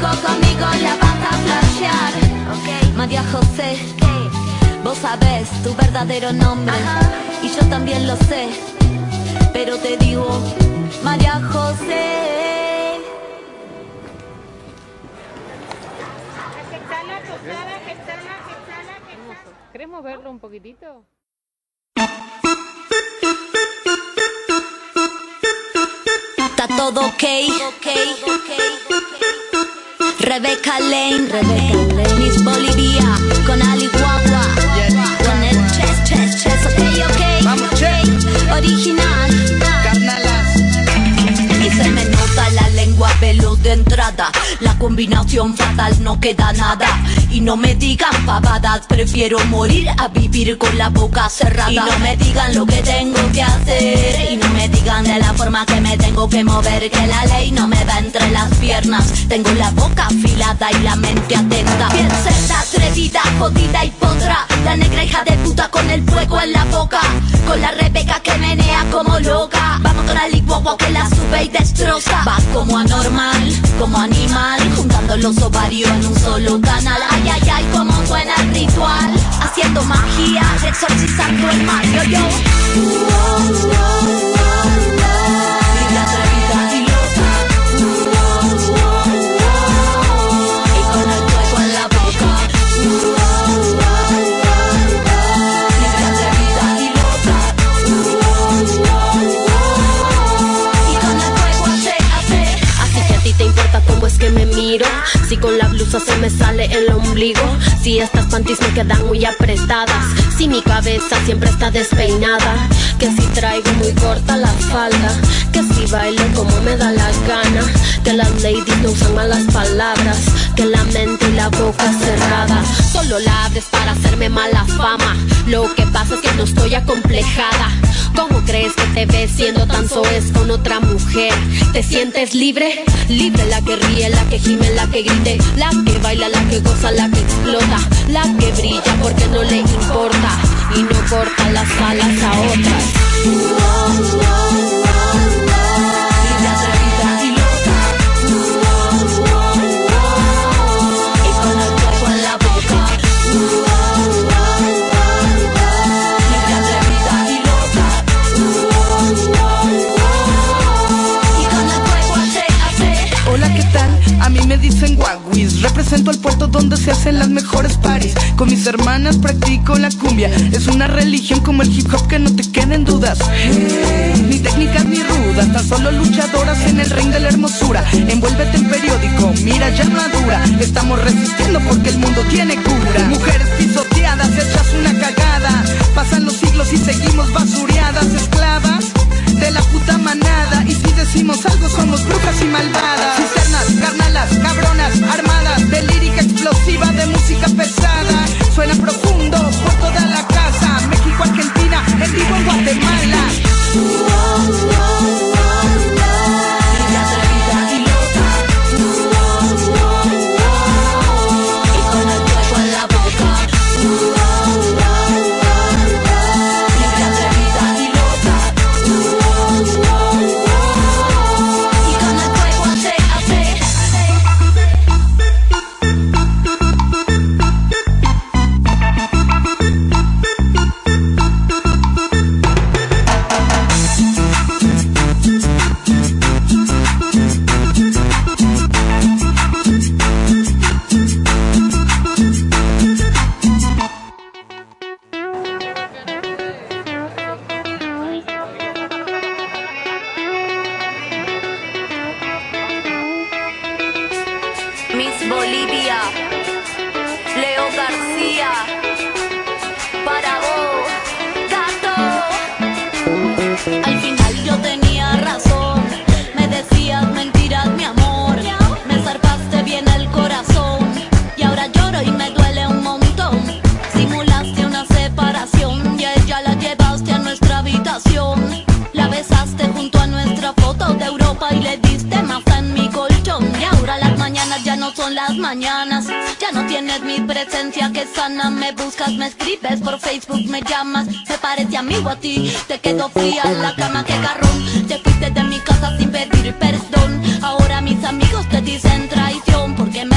conmigo la vas a flashear. María José, vos sabés tu verdadero nombre. Y yo también lo sé, pero te digo María José. ¿Queremos verlo un poquitito? Está todo ok. Rebeca Lane, Miss Bolivia, con Ali Guagua, con el chess, ok. Vamos, che. Original. Carnalas. Y se me nota la lengua veloz de entrada. La combinación fatal, no queda nada. Y no me digan pavadas, prefiero morir a vivir con la boca cerrada. Y no me digan lo que tengo que hacer, y no me digan de la forma que me tengo que mover, que la ley no me va entre las piernas. Tengo la boca afilada y la mente atenta. Bien cerda, atrevida, jodida y potra. La negra hija de puta con el fuego en la boca, con la Rebeca que menea como loca. Vamos con la licuagua que la sube y destroza. Vas como anormal, como animal, juntando los ovarios en un solo canal. Ay, ay, ay, como suena el ritual, haciendo magia, exorcizando el mal. Yo, Libre, atrevida y loca, y con el fuego en la boca. Libre, atrevida y loca, y con el fuego hace. Así que a ti te importa cómo es que me miro, si con la blusa se me sale el ombligo, si estas panties me quedan muy apretadas, si mi cabeza siempre está despeinada, que si traigo muy corta la falda, que si bailo como me da la gana, que las ladies no usan malas palabras, que la mente y la boca cerrada, solo la abres para hacerme mala fama. Lo que pasa es que no estoy acomplejada. ¿Cómo crees que te ves siendo tan soez con otra mujer? ¿Te sientes libre? Libre, la que ríe, la que gime, la que grite, la que baila, la que goza, la que explota, la que brilla porque no le importa y no corta las alas a otras. Libre, atrevida y loca, y con el fuego en la boca. Libre, atrevida y loca, y con el fuego hace. Hola, ¿qué tal? A mí me dicen Guaguis. Represento el puerto donde se hacen las mejores paris. Con mis hermanas practico la cumbia. Es una religión como el hip hop, que no te queden dudas. Ni técnicas ni rudas, tan solo luchadoras en el ring de la hermosura. Envuélvete en periódico, mira ya armadura. Estamos resistiendo porque el mundo tiene cura. Mujeres pisoteadas, hechas una cagada. Pasan los siglos y seguimos basureadas, esclavas de la puta manada. Y si decimos algo somos brujas y malvadas. Cisternas, carnalas, cabronas, armadas de lírica explosiva, de música pesada. Suena profundo por toda la casa. México, Argentina, en vivo en Guatemala. Libre, atrevida y loca, y con el fuego en la boca. Libre, atrevida y loca, y con el fuego hace. Miss Bolivia, Leo García, para vos, gato. Al final yo tenía razón, me decías mentiras, mi amor. Me zarpaste bien el corazón, y ahora lloro y me duele un montón. Simulaste una separación y a ella la llevaste a nuestra habitación. La besaste junto a nuestra foto de Europa y le diste más en mi colchón. Y ahora las mañanas ya no son las mañanas, ya no tienes mi presencia que sana. Me buscas, me escribes por Facebook, me llamas. Me parece amigo a ti, te quedo fría en la cama, que garrón. Te fuiste de mi casa sin pedir perdón. Ahora mis amigos te dicen traición, porque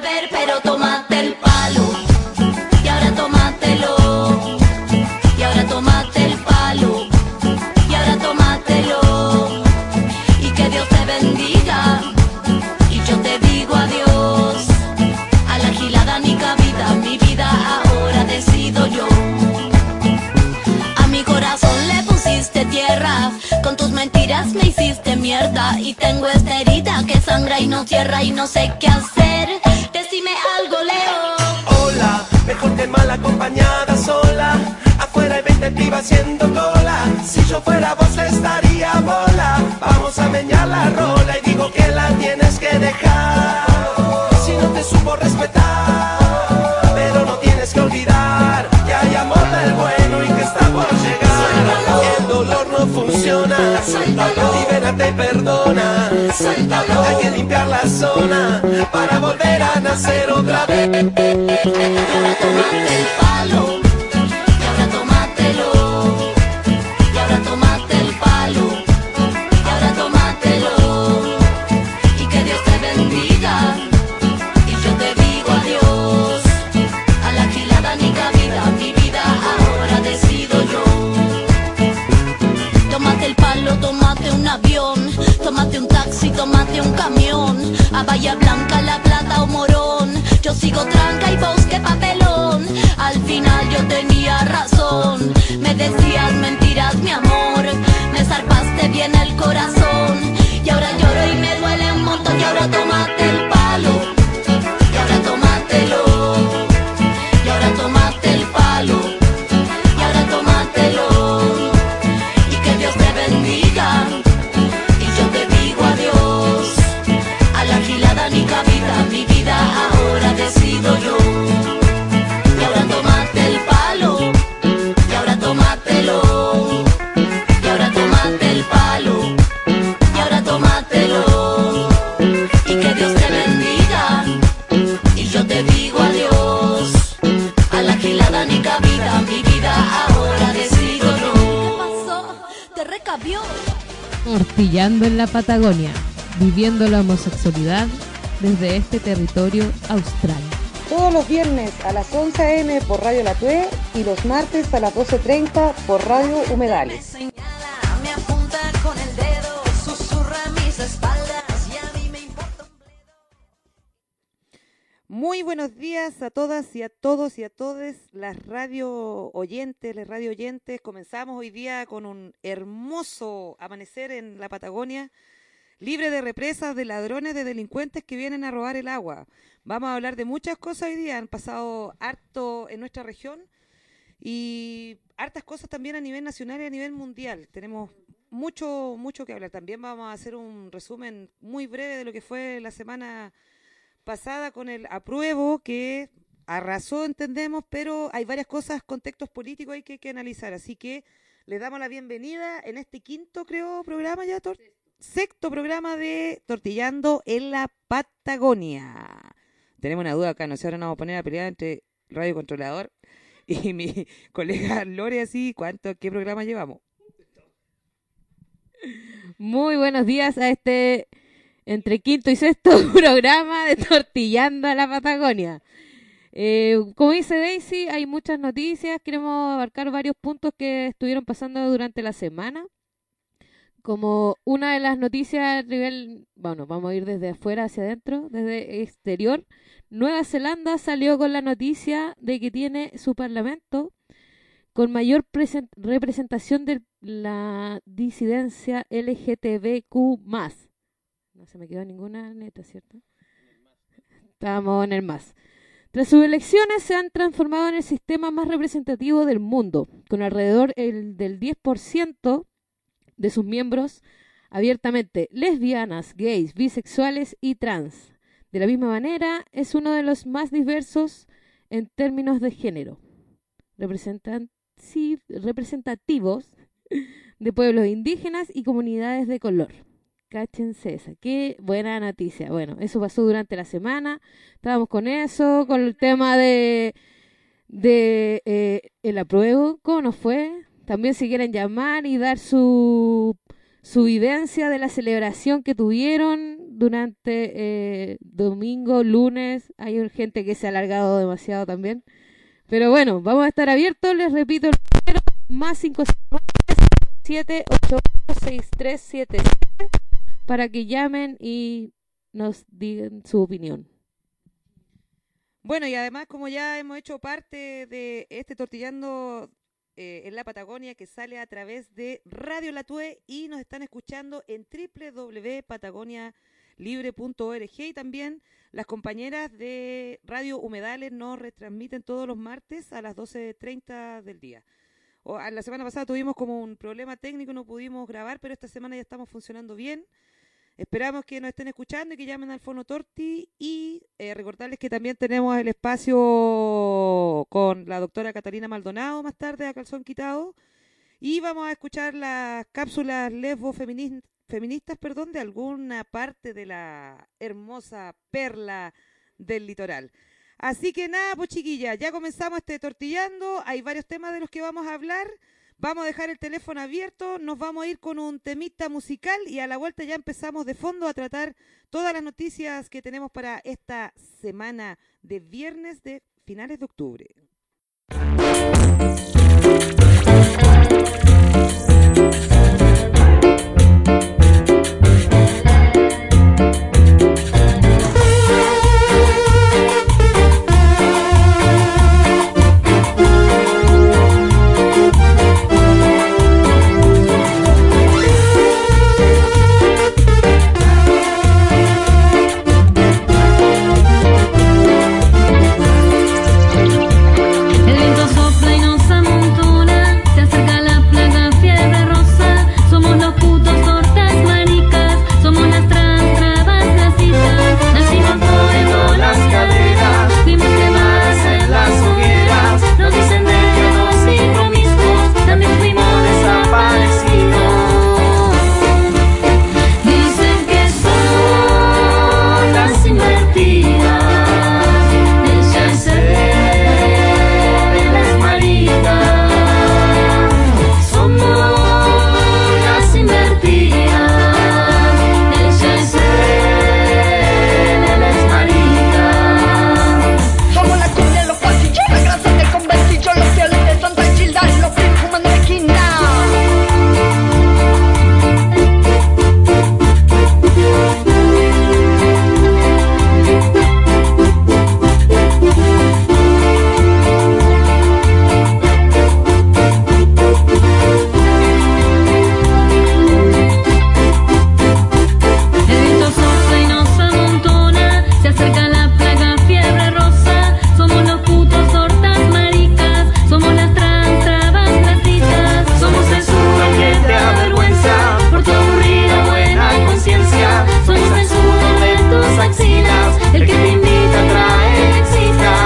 beber, pero tómate el palo. Y ahora tómatelo. Y ahora tómate el palo. Y ahora tómatelo. Y que Dios te bendiga. Y yo te digo adiós. A la gilada ni cabida, mi vida ahora decido yo. A mi corazón le pusiste tierra, con tus mentiras me hiciste mierda. Y tengo esta herida que sangra y no cierra y no sé qué hacer. Decime algo, Leo. Hola, mejor que mal acompañada sola. Afuera hay 20 pibas haciendo cola. Si yo fuera vos le estaría bola. Vamos a meñar la rola y digo que la tienes que dejar. Si no te supo respetar, pero no tienes que olvidar que hay amor del bueno y que está por llegar. El dolor no funciona, libérate y perdona. Hay que limpiar la zona para volver a nacer otra vez. Y ahora tómate el palo. Y ahora tómatelo. Y ahora tómate el palo. Y ahora tómatelo. Y que Dios te bendiga. Y yo te digo adiós. A la gilada ni cabida, mi vida ahora decido yo. Tómate el palo, tómate un avión, tómate un taxi, tómate un camión. A Bahía Blanca, La Plata o Morón. Yo sigo tranca y vos qué papelón. Al final yo tenía razón. Me decías mentiras, mi amor. Me zarpaste bien el corazón. Y ahora lloro y me duele un montón. Y ahora tómate el palo. Y ahora tómatelo. Y ahora tómate el palo. Y ahora tómatelo. Y que Dios te bendiga. Y yo te digo adiós. A la gilada ni cabida, mi vida ahora decido yo. Y ahora tómate el palo. Y ahora tómatelo. Y ahora tómate el palo. Y ahora tómatelo. Y que Dios te bendiga. Y yo te digo adiós. A la gilada ni cabida, mi vida ahora decido yo. ¿Qué pasó? ¿Te recabió? Tortillando en la Patagonia, viviendo la homosexualidad desde este territorio austral. Todos los viernes a las 11 a.m. por Radio La Tue y los martes a las 12:30 por Radio Humedales. Me señala, me apunta con el dedo, susurra mis espaldas y a mí me importa un bledo. Muy buenos días a todas y a todos y a todes las radio oyentes. Comenzamos hoy día con un hermoso amanecer en la Patagonia, libre de represas, de ladrones, de delincuentes que vienen a robar el agua. Vamos a hablar de muchas cosas hoy día. Han pasado harto en nuestra región y hartas cosas también a nivel nacional y a nivel mundial. Tenemos mucho que hablar. También vamos a hacer un resumen muy breve de lo que fue la semana pasada con el apruebo, que arrasó, entendemos, pero hay varias cosas, contextos políticos hay que analizar. Así que les damos la bienvenida en este quinto, creo, programa ya, sexto programa de Tortillando en la Patagonia. Tenemos una duda acá, no sé, ahora nos vamos a poner a pelear entre Radio Controlador y mi colega Lore, así, ¿qué programa llevamos? Muy buenos días a este entre quinto y sexto programa de Tortillando a la Patagonia. Como dice Daisy, hay muchas noticias, queremos abarcar varios puntos que estuvieron pasando durante la semana. Como una de las noticias a nivel, bueno, vamos a ir desde afuera hacia adentro, desde exterior. Nueva Zelanda salió con la noticia de que tiene su parlamento con mayor representación de la disidencia LGTBQ+. No se me quedó ninguna neta, ¿cierto? Estamos en el más. Tras sus elecciones se han transformado en el sistema más representativo del mundo, con alrededor del 10% de sus miembros abiertamente lesbianas, gays, bisexuales y trans. De la misma manera, es uno de los más diversos en términos de género, representativos de pueblos indígenas y comunidades de color. Cáchense esa, qué buena noticia. Bueno, eso pasó durante la semana, estábamos con eso, con el tema de el apruebo, ¿cómo nos fue? También si quieren llamar y dar su vivencia de la celebración que tuvieron durante domingo, lunes. Hay gente que se ha alargado demasiado también. Pero bueno, vamos a estar abiertos. Les repito el número, más 559-788-6377, para que llamen y nos digan su opinión. Bueno, y además, como ya hemos hecho parte de este Tortillando en la Patagonia, que sale a través de Radio La Tue, y nos están escuchando en www.patagonialibre.org, y también las compañeras de Radio Humedales nos retransmiten todos los martes a las 12:30 del día. La semana pasada tuvimos como un problema técnico, no pudimos grabar, pero esta semana ya estamos funcionando bien. Esperamos que nos estén escuchando y que llamen al Fono Torti, y recordarles que también tenemos el espacio con la doctora Catalina Maldonado más tarde a calzón quitado, y vamos a escuchar las cápsulas feministas, de alguna parte de la hermosa perla del litoral. Así que nada, pues chiquillas, ya comenzamos este Tortillando. Hay varios temas de los que vamos a hablar. Vamos a dejar el teléfono abierto, nos vamos a ir con un temita musical, y a la vuelta ya empezamos de fondo a tratar todas las noticias que tenemos para esta semana de viernes de finales de octubre. El viento sopla y nos amontona, se acerca la plaga fiebre rosa. Somos los putos tortas maricas, somos las trabas nacitas. Nacimos moviendo las caderas, fuimos quemadas en las hogueras. Nos dicen delgados y promiscuos, también fuimos desaparecidos. Dicen que son las invertidas. El que te invita a traer excita.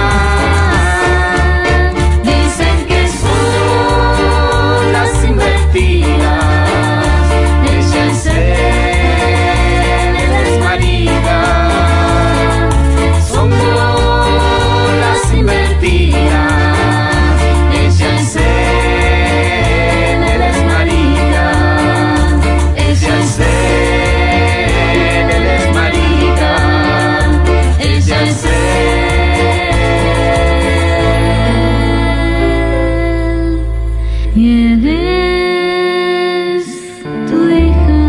Dicen que son las invertidas. Ella es él es marica. Somos las invertidas. Ella es él es marica. Ella es él es marica. Ella es él y él es tu hija.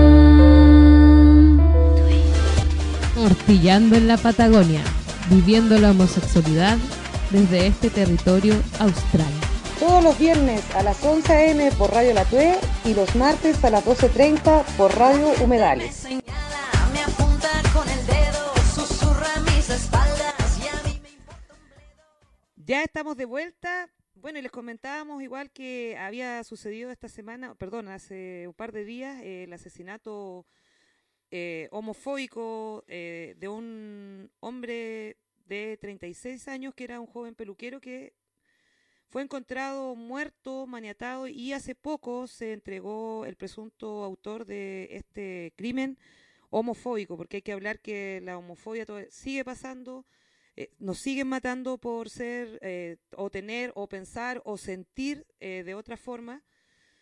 Tortillando en la Patagonia, viviendo la homosexualidad desde este territorio austral. Todos los viernes a las 11 a.m. por Radio La Tue, y los martes a las 12:30 por Radio Humedales. Señala, me apunta con el dedo, susurra mis espaldas y a mí me importa un bledo. Ya estamos de vuelta. Bueno, y les comentábamos igual que había sucedido esta semana, hace un par de días, el asesinato homofóbico de un hombre de 36 años que era un joven peluquero que fue encontrado muerto, maniatado, y hace poco se entregó el presunto autor de este crimen homofóbico, porque hay que hablar que la homofobia sigue pasando. Nos siguen matando por ser, o tener, o pensar, o sentir de otra forma.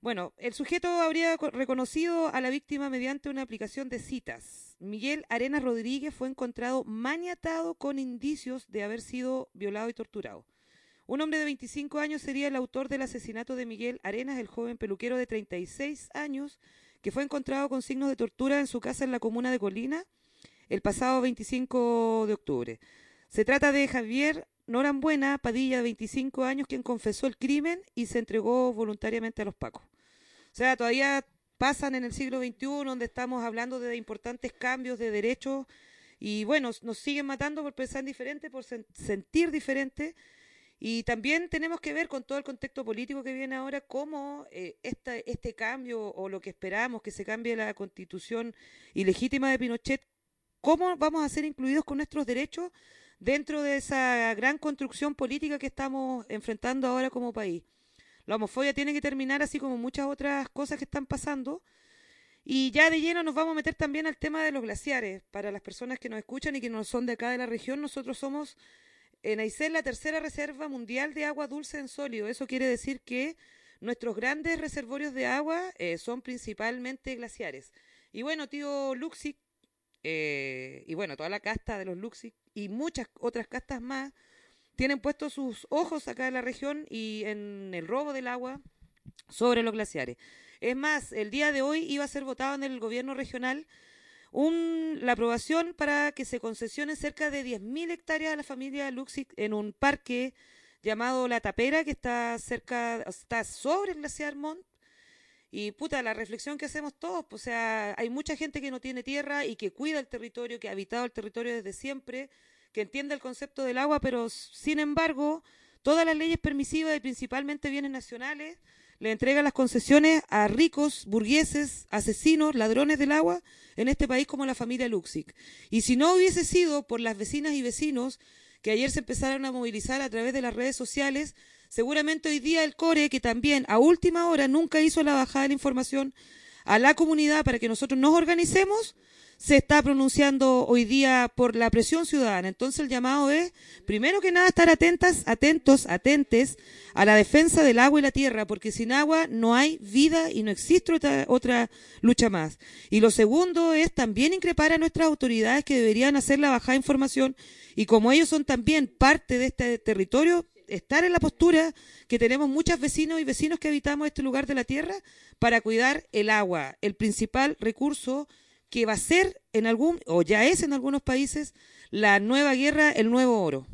Bueno, el sujeto habría reconocido a la víctima mediante una aplicación de citas. Miguel Arenas Rodríguez fue encontrado maniatado con indicios de haber sido violado y torturado. Un hombre de 25 años sería el autor del asesinato de Miguel Arenas, el joven peluquero de 36 años, que fue encontrado con signos de tortura en su casa en la comuna de Colina el pasado 25 de octubre. Se trata de Javier Norambuena Padilla, de 25 años, quien confesó el crimen y se entregó voluntariamente a los pacos. O sea, todavía pasan en el siglo XXI, donde estamos hablando de importantes cambios de derechos y bueno, nos siguen matando por pensar diferente, por sentir diferente. Y también tenemos que ver con todo el contexto político que viene ahora, cómo este cambio o lo que esperamos, que se cambie la constitución ilegítima de Pinochet, cómo vamos a ser incluidos con nuestros derechos dentro de esa gran construcción política que estamos enfrentando ahora como país. La homofobia tiene que terminar, así como muchas otras cosas que están pasando. Y ya de lleno nos vamos a meter también al tema de los glaciares. Para las personas que nos escuchan y que no son de acá de la región, nosotros somos en Aysén la tercera reserva mundial de agua dulce en sólido. Eso quiere decir que nuestros grandes reservorios de agua son principalmente glaciares. Y bueno, tío Luxic, y bueno, toda la casta de los Luxic y muchas otras castas más tienen puestos sus ojos acá en la región y en el robo del agua sobre los glaciares. Es más, el día de hoy iba a ser votado en el gobierno regional la aprobación para que se concesionen cerca de 10.000 hectáreas a la familia Luxic en un parque llamado La Tapera, que está sobre el glaciar Montt. Y puta, la reflexión que hacemos todos, pues, o sea, hay mucha gente que no tiene tierra y que cuida el territorio, que ha habitado el territorio desde siempre, que entiende el concepto del agua, pero sin embargo, todas las leyes permisivas y principalmente bienes nacionales le entregan las concesiones a ricos, burgueses, asesinos, ladrones del agua en este país como la familia Luxic. Y si no hubiese sido por las vecinas y vecinos que ayer se empezaron a movilizar a través de las redes sociales, seguramente hoy día el CORE, que también a última hora nunca hizo la bajada de la información a la comunidad para que nosotros nos organicemos, se está pronunciando hoy día por la presión ciudadana. Entonces el llamado es, primero que nada, estar atentes a la defensa del agua y la tierra, porque sin agua no hay vida y no existe otra lucha más. Y lo segundo es también increpar a nuestras autoridades que deberían hacer la bajada de información y como ellos son también parte de este territorio, estar en la postura que tenemos muchos vecinos y vecinos que habitamos este lugar de la tierra para cuidar el agua, el principal recurso que va a ser o ya es en algunos países, la nueva guerra, el nuevo oro.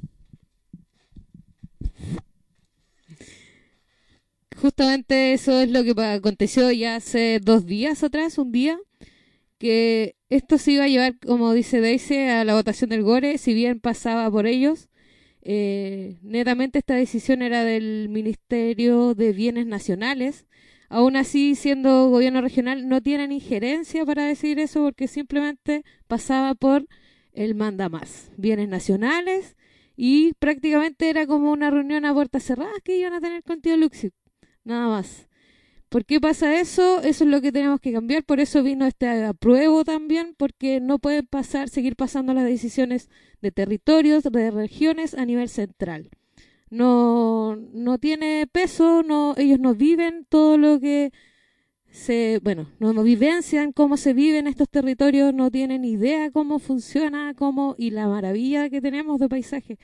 Justamente eso es lo que aconteció ya hace 2 días atrás, un día, que esto se iba a llevar, como dice Daisy, a la votación del GORE, si bien pasaba por ellos. Netamente esta decisión era del Ministerio de Bienes Nacionales. Aún así, siendo gobierno regional, no tienen injerencia para decir eso porque simplemente pasaba por el mandamás. Bienes nacionales y prácticamente era como una reunión a puertas cerradas que iban a tener con tío Luxic. Nada más. ¿Por qué pasa eso? Eso es lo que tenemos que cambiar. Por eso vino este apruebo también, porque no pueden seguir pasando las decisiones de territorios, de regiones a nivel central. No tiene peso, ellos no viven todo lo que no vivencian cómo se vive en estos territorios, no tienen idea cómo funciona, y la maravilla que tenemos de paisaje.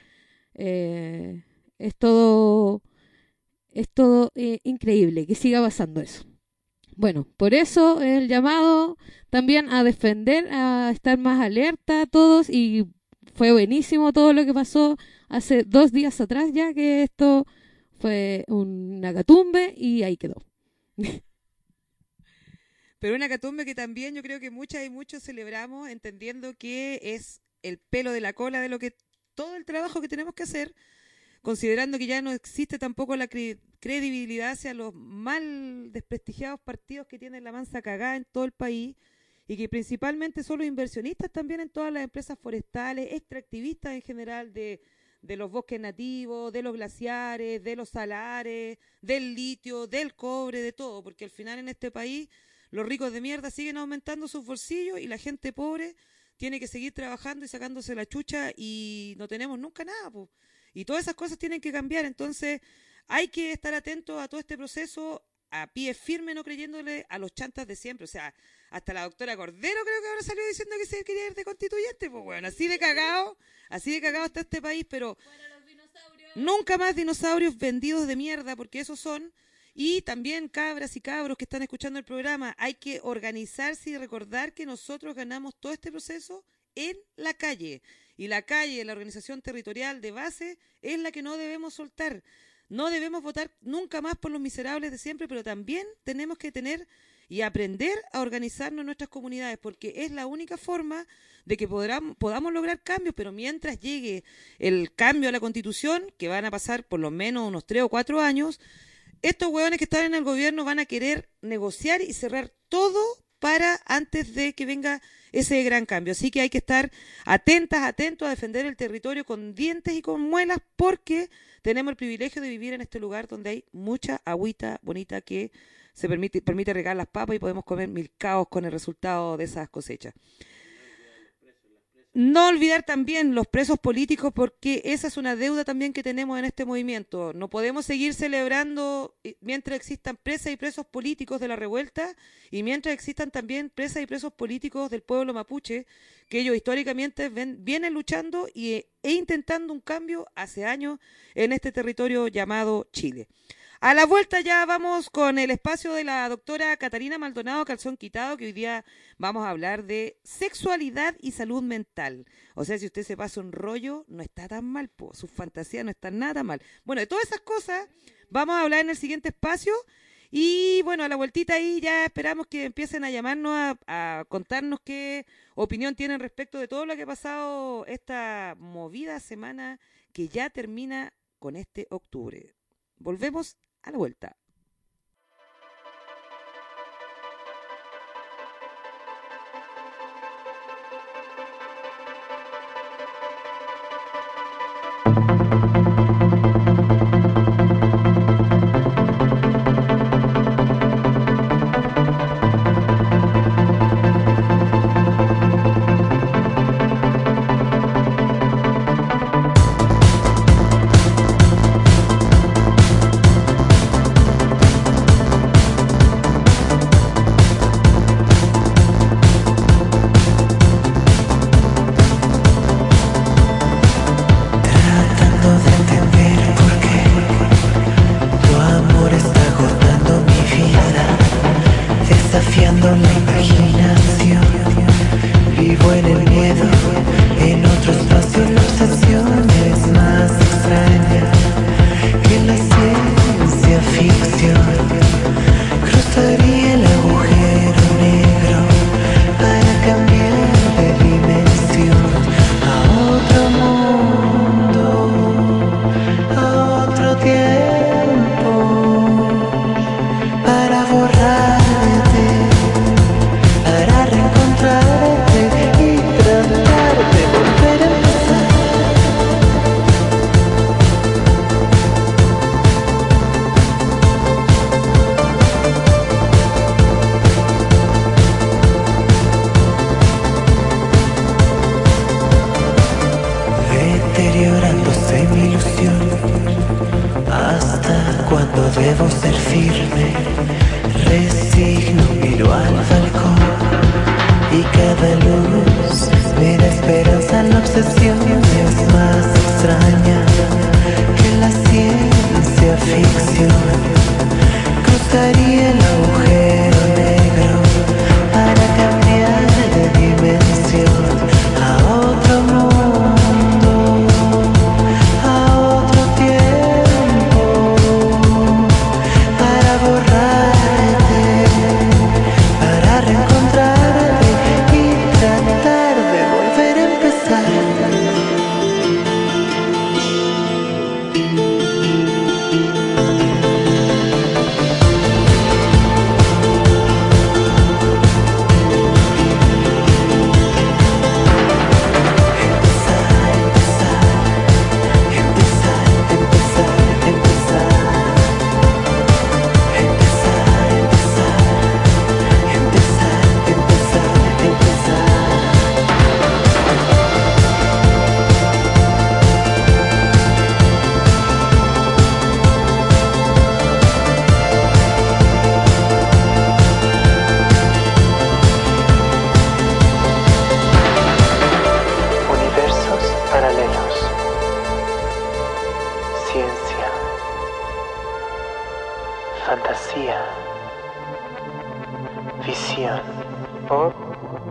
Es todo increíble que siga pasando eso. Bueno, por eso el llamado también a defender, a estar más alerta a todos, y fue buenísimo todo lo que pasó hace 2 días atrás ya, que esto fue una catumbe y ahí quedó. Pero una catumbe que también yo creo que muchas y muchos celebramos, entendiendo que es el pelo de la cola de todo el trabajo que tenemos que hacer, considerando que ya no existe tampoco la credibilidad hacia los mal desprestigiados partidos que tienen la mansa cagada en todo el país y que principalmente son los inversionistas también en todas las empresas forestales, extractivistas en general de los bosques nativos, de los glaciares, de los salares, del litio, del cobre, de todo, porque al final en este país los ricos de mierda siguen aumentando sus bolsillos y la gente pobre tiene que seguir trabajando y sacándose la chucha y no tenemos nunca nada, po. Y todas esas cosas tienen que cambiar. Entonces hay que estar atentos a todo este proceso, a pie firme, no creyéndole a los chantas de siempre. O sea, hasta la doctora Cordero creo que ahora salió diciendo que se quería ir de constituyente. Pues bueno, así de cagado está este país, pero nunca más dinosaurios vendidos de mierda, porque esos son. Y también cabras y cabros que están escuchando el programa, hay que organizarse y recordar que nosotros ganamos todo este proceso en la calle. Y la calle, la organización territorial de base, es la que no debemos soltar. No debemos votar nunca más por los miserables de siempre, pero también tenemos que tener y aprender a organizarnos en nuestras comunidades, porque es la única forma de que podamos lograr cambios, pero mientras llegue el cambio a la Constitución, que van a pasar por lo menos unos 3 o 4 años, estos hueones que están en el gobierno van a querer negociar y cerrar todo para antes de que venga ese gran cambio. Así que hay que estar atentos a defender el territorio con dientes y con muelas, porque tenemos el privilegio de vivir en este lugar donde hay mucha agüita bonita que se permite regar las papas y podemos comer milcaos con el resultado de esas cosechas. No olvidar también los presos políticos, porque esa es una deuda también que tenemos en este movimiento. No podemos seguir celebrando mientras existan presas y presos políticos de la revuelta y mientras existan también presas y presos políticos del pueblo mapuche, que ellos históricamente vienen luchando e intentando un cambio hace años en este territorio llamado Chile. A la vuelta ya vamos con el espacio de la doctora Catarina Maldonado Calzón Quitado, que hoy día vamos a hablar de sexualidad y salud mental. O sea, si usted se pasa un rollo, no está tan mal, sus fantasías no están nada mal. Bueno, de todas esas cosas vamos a hablar en el siguiente espacio. Y bueno, a la vueltita ahí ya esperamos que empiecen a llamarnos a contarnos qué opinión tienen respecto de todo lo que ha pasado esta movida semana que ya termina con este octubre. Volvemos a la vuelta.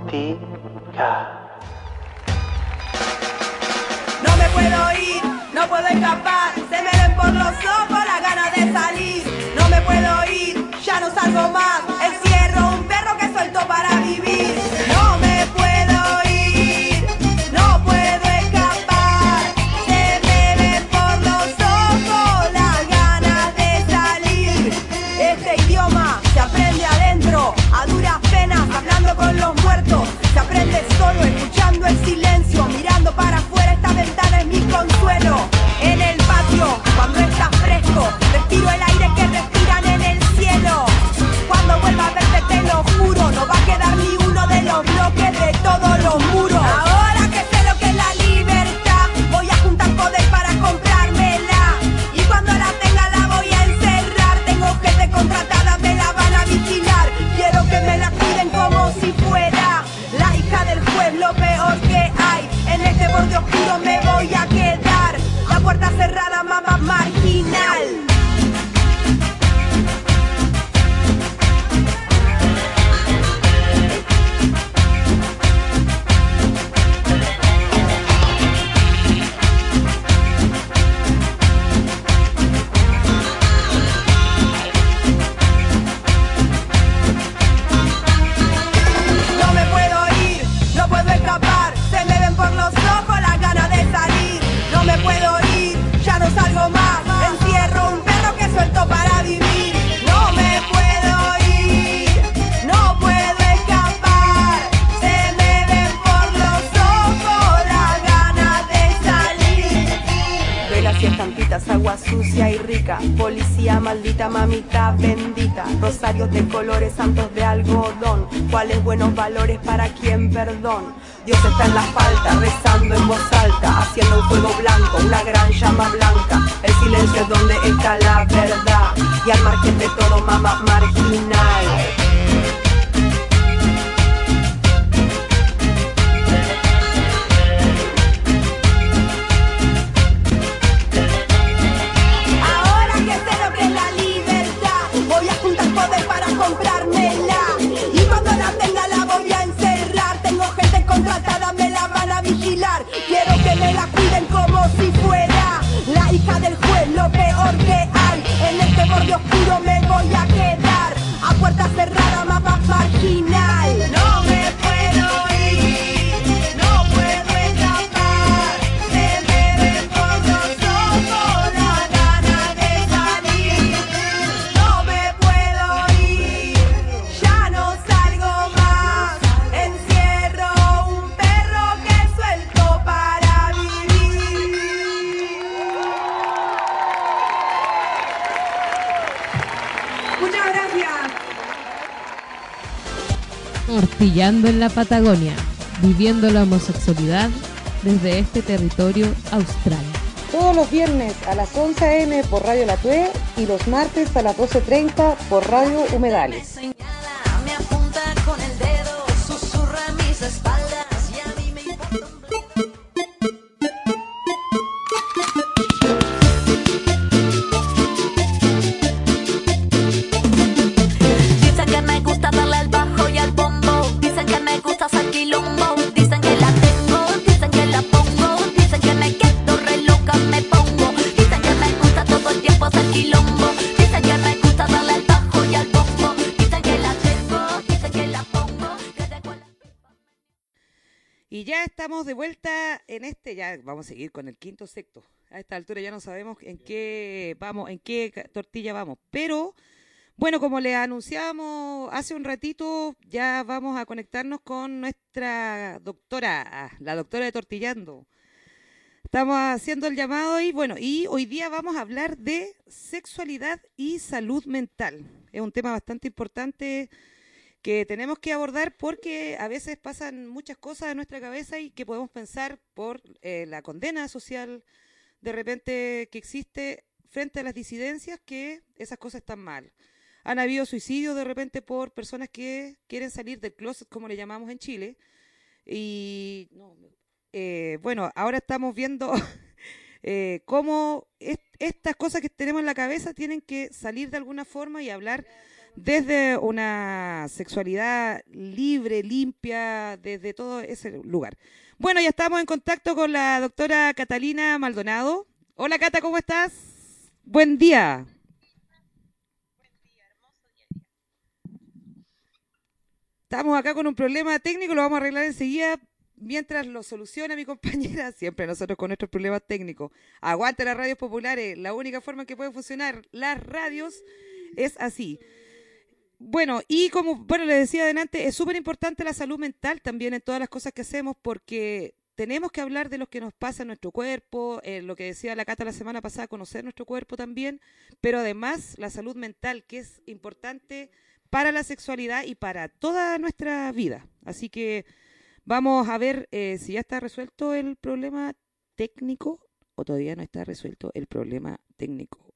Tortilla. No me puedo ir, no puedo escapar, se me ven por los ojos las ganas de salir. No me puedo ir, ya no salgo más, encierro un perro que suelto para vivir. No me puedo ir, no puedo escapar, se me ven por los ojos las ganas de salir. Este idioma se aprende adentro, a duras penas, hablando con los muertos. Se aprende solo, escuchando el silencio, mirando para afuera, esta ventana es mi consuelo. En el patio, cuando está fresco, respiro el aire que respiran en el cielo. Cuando vuelva a verte te lo juro, no va a quedar ni uno de los bloques de todos los muros. Ahora que sé lo que es la libertad, voy a juntar poder para comprármela. Y cuando la tenga la voy a encerrar, tengo gente contratada, me la van a vigilar. Quiero que me la cuiden como si fuera la hija del juez, lo peor que hay. En este borde oscuro me voy a quedar, la puerta cerrada, mamá marginal. No me puedo ir, no puedo escapar, se me ven por los ojos las ganas de salir. No me puedo ir, ya no salgo más, encierro un perro que suelto para vivir. No me puedo ir, no puedo escapar, se me ven por los ojos las ganas de salir. Velas y estampitas, agua sucia y rica, policía maldita, mamita bendita, rosarios de colores, santos de algodón, cuáles buenos valores para quien perdón. Dios está en la falta, rezando en voz alta, haciendo un fuego blanco, una gran llama blanca. El silencio es donde está la verdad, y al margen de todo, mamá marginal. Ahora que sé lo que es la libertad, voy a juntar poder para comprármela. Y cuando la tenga la voy a encerrar, tengo gente contratada, me la van a vigilar. Quiero que me la cuiden como si fuera la hija del juez, lo peor que hay. En este borde oscuro me voy a quedar, a puerta cerrada, mamá marginal. No me puedo ir, no puedo escapar, se me ven por los ojos las ganas de salir. No me puedo ir, ya no salgo más, encierro un perro que suelto para vivir. Muchas gracias. Tortillando en la Patagonia, viviendo la homosexualidad desde este territorio austral. Todos los viernes a las 11 a.m. por Radio La Tue y los martes a las 12:30 por Radio Humedales. Señala, me apunta con el dedo, susurra mis espaldas y a mí me importa un bledo. Dicen que me gusta darle al bajo y al bombo, dicen que me gusta hacer quilombo, dicen que la tengo, dicen que la pongo, dicen que me quedo re loca, me pongo, dicen que me gusta todo el tiempo hacer quilombo, dicen que me gusta darle al bajo y al bombo, dicen que la tengo, dicen que la pongo, que dejo la... Y ya estamos de vuelta en ya vamos a seguir con el quinto sexto. A esta altura ya no sabemos en qué vamos, en qué tortilla vamos, pero bueno, como les anunciábamos hace un ratito, ya vamos a conectarnos con nuestra doctora, la doctora de Tortillando. Estamos haciendo el llamado y bueno, y hoy día vamos a hablar de sexualidad y salud mental. Es un tema bastante importante que tenemos que abordar porque a veces pasan muchas cosas en nuestra cabeza y que podemos pensar por la condena social de repente que existe frente a las disidencias, que esas cosas están mal. Han habido suicidios de repente por personas que quieren salir del closet, como le llamamos en Chile. Y bueno, ahora estamos viendo cómo estas cosas que tenemos en la cabeza tienen que salir de alguna forma y hablar desde una sexualidad libre, limpia, desde todo ese lugar. Bueno, ya estamos en contacto con la doctora Catalina Maldonado. Hola Cata, ¿cómo estás? Buen día. Estamos acá con un problema técnico, lo vamos a arreglar enseguida mientras lo soluciona mi compañera. Siempre nosotros con nuestros problemas técnicos. Aguante las radios populares, la única forma en que pueden funcionar las radios es así. Bueno, y como les decía adelante, es súper importante la salud mental también en todas las cosas que hacemos, porque tenemos que hablar de lo que nos pasa en nuestro cuerpo, lo que decía la Cata la semana pasada, conocer nuestro cuerpo también, pero además la salud mental, que es importante para la sexualidad y para toda nuestra vida. Así que vamos a ver si ya está resuelto el problema técnico o todavía no está resuelto el problema técnico.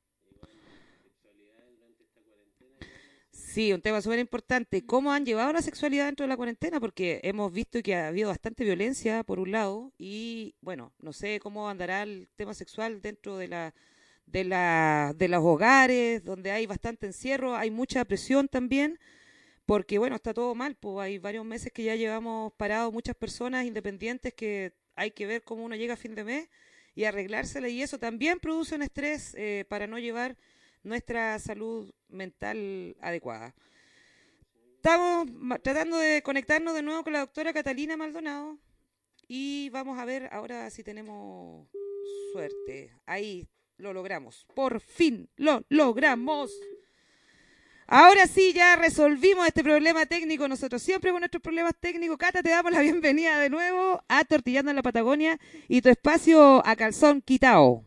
Sí, un tema súper importante. ¿Cómo han llevado la sexualidad dentro de la cuarentena? Porque hemos visto que ha habido bastante violencia, por un lado, y bueno, no sé cómo andará el tema sexual dentro de los hogares, donde hay bastante encierro, hay mucha presión también, porque bueno, está todo mal, pues hay varios meses que ya llevamos parados muchas personas independientes que hay que ver cómo uno llega a fin de mes y arreglársela, y eso también produce un estrés para no llevar nuestra salud mental adecuada. Estamos tratando de conectarnos de nuevo con la doctora Catalina Maldonado y vamos a ver ahora si tenemos suerte. Ahí lo logramos. Por fin lo logramos. Ahora sí, ya resolvimos este problema técnico. Nosotros siempre con nuestros problemas técnicos. Cata, te damos la bienvenida de nuevo a Tortillando en la Patagonia y tu espacio a calzón quitao.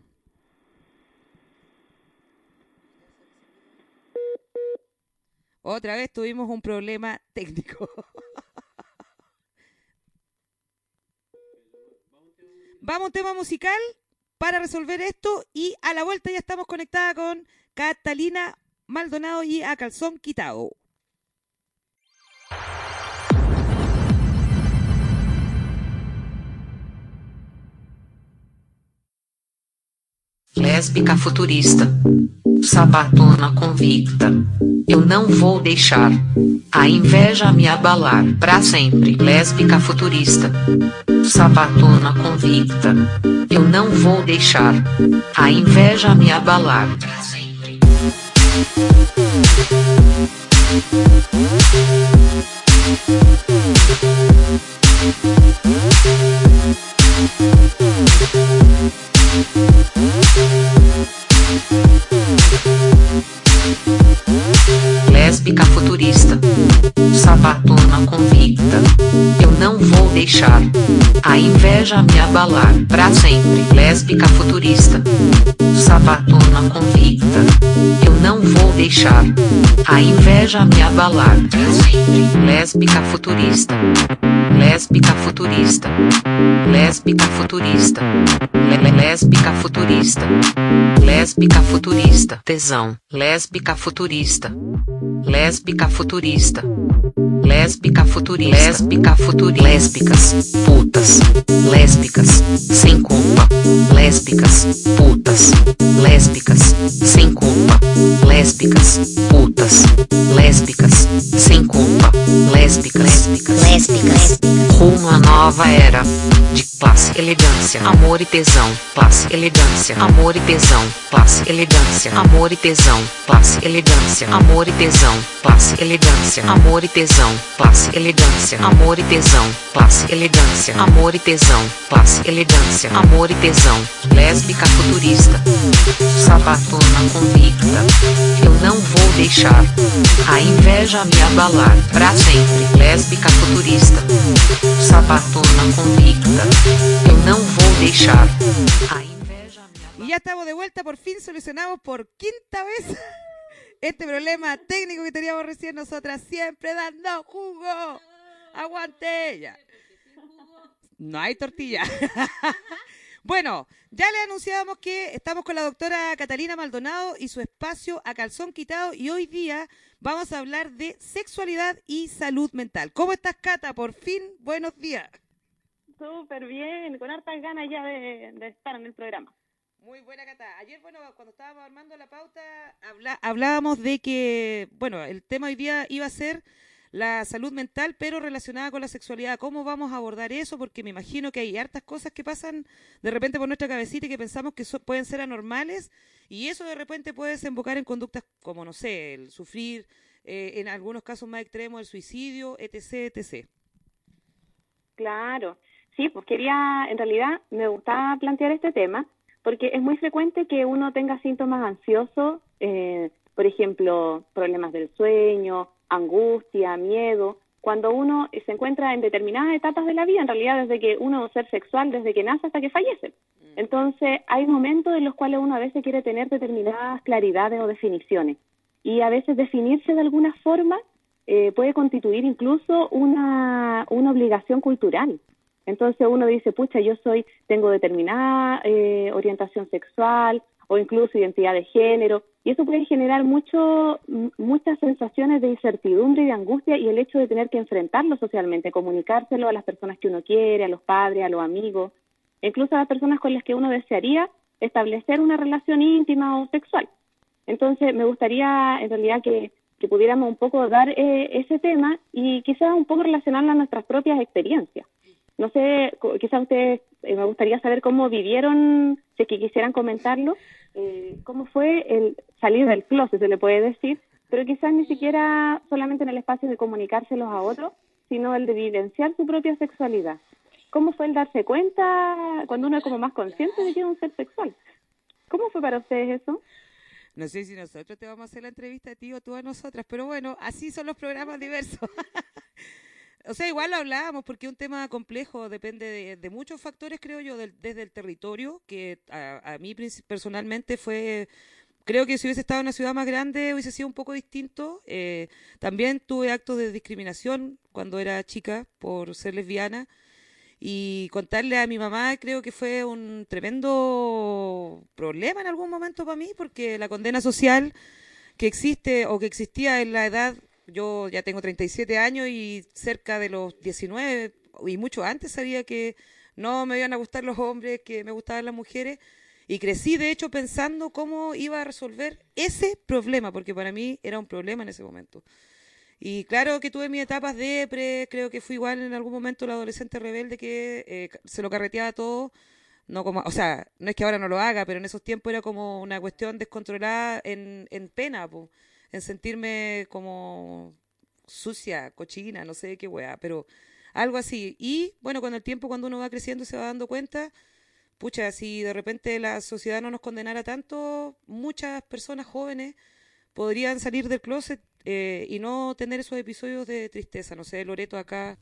Otra vez tuvimos un problema técnico. Vamos a un tema musical para resolver esto y a la vuelta ya estamos conectadas con Catalina Maldonado y a calzón quitado. Lésbica futurista, sabatona convicta. Eu não vou deixar a inveja me abalar pra sempre. Lésbica futurista, sabatona convicta. Eu não vou deixar a inveja me abalar pra sempre. Lésbica futurista, sabatona convicta. Eu não vou deixar a inveja me abalar pra sempre. Lésbica futurista, sabatona convicta. Eu não vou deixar a inveja me abalar pra sempre. Lésbica futurista, lésbica futurista, lésbica futurista, lésbica futurista, lésbica futurista, tesão, lésbica futurista, lésbica futurista, lésbica futurista, lésbica futurista, lésbicas, putas, lésbicas, sem culpa, lésbicas, putas, lésbicas, sem culpa, lésbicas, putas, lésbicas, sem culpa, lésbicas, lésbicas, rumo à nova era de classe, elegância, amor e tesão, classe, elegância, amor e tesão, classe, elegância, amor e tesão, classe, elegância, amor e tesão, classe, elegância, amor e tesão, classe, elegância, amor e tesão, classe, elegância, amor e tesão, classe, elegância, amor e tesão, lésbica futurista, sabatona convicta. Eu não vou deixar a inveja me abalar pra sempre. Lésbica futurista, sabatona convicta. Eu não vou deixar a inveja me abalar. Y ya estamos de vuelta, por fin solucionamos por quinta vez este problema técnico que teníamos recién nosotras, siempre dando jugo. Aguante ella. No hay tortilla. Bueno, ya le anunciábamos que estamos con la doctora Catalina Maldonado y su espacio a calzón quitado, y hoy día vamos a hablar de sexualidad y salud mental. ¿Cómo estás, Cata? Por fin, buenos días. Súper bien, con hartas ganas ya de estar en el programa. Muy buena, Cata. Ayer, bueno, cuando estábamos armando la pauta, hablábamos de que, bueno, el tema hoy día iba a ser la salud mental, pero relacionada con la sexualidad. ¿Cómo vamos a abordar eso? Porque me imagino que hay hartas cosas que pasan de repente por nuestra cabecita y que pensamos que pueden ser anormales, y eso de repente puede desembocar en conductas como, no sé, el sufrir, en algunos casos más extremos, el suicidio, etc., etc. Claro, sí, pues en realidad me gustaba plantear este tema porque es muy frecuente que uno tenga síntomas ansiosos, por ejemplo, problemas del sueño, angustia, miedo, cuando uno se encuentra en determinadas etapas de la vida, en realidad desde que uno es un ser sexual, desde que nace hasta que fallece. Entonces hay momentos en los cuales uno a veces quiere tener determinadas claridades o definiciones, y a veces definirse de alguna forma puede constituir incluso una obligación cultural. Entonces uno dice, pucha, tengo determinada orientación sexual o incluso identidad de género, y eso puede generar muchas sensaciones de incertidumbre y de angustia, y el hecho de tener que enfrentarlo socialmente, comunicárselo a las personas que uno quiere, a los padres, a los amigos, incluso a las personas con las que uno desearía establecer una relación íntima o sexual. Entonces me gustaría en realidad que pudiéramos un poco dar ese tema y quizás un poco relacionarlo a nuestras propias experiencias. No sé, quizás ustedes, me gustaría saber cómo vivieron, si es que quisieran comentarlo, cómo fue el salir del closet, se le puede decir, pero quizás ni siquiera solamente en el espacio de comunicárselos a otros, sino el de vivenciar su propia sexualidad. ¿Cómo fue el darse cuenta cuando uno es como más consciente de que es un ser sexual? ¿Cómo fue para ustedes eso? No sé si nosotros te vamos a hacer la entrevista a ti o tú a nosotras, pero bueno, así son los programas diversos. O sea, igual lo hablábamos porque es un tema complejo, depende de muchos factores, creo yo, desde el territorio, que a mí personalmente creo que si hubiese estado en una ciudad más grande hubiese sido un poco distinto. También tuve actos de discriminación cuando era chica por ser lesbiana, y contarle a mi mamá creo que fue un tremendo problema en algún momento para mí, porque la condena social que existe o que existía en la edad, yo ya tengo 37 años y cerca de los 19 y mucho antes sabía que no me iban a gustar los hombres, que me gustaban las mujeres, y crecí de hecho pensando cómo iba a resolver ese problema, porque para mí era un problema en ese momento. Y claro que tuve mis etapas de creo que fui igual en algún momento la adolescente rebelde que se lo carreteaba todo, no como, o sea, no es que ahora no lo haga, pero en esos tiempos era como una cuestión descontrolada en pena, po, en sentirme como sucia, cochina, no sé qué weá, pero algo así. Y bueno, con el tiempo, cuando uno va creciendo, se va dando cuenta, pucha, si de repente la sociedad no nos condenara tanto, muchas personas jóvenes podrían salir del closet y no tener esos episodios de tristeza. No sé, Loreto acá.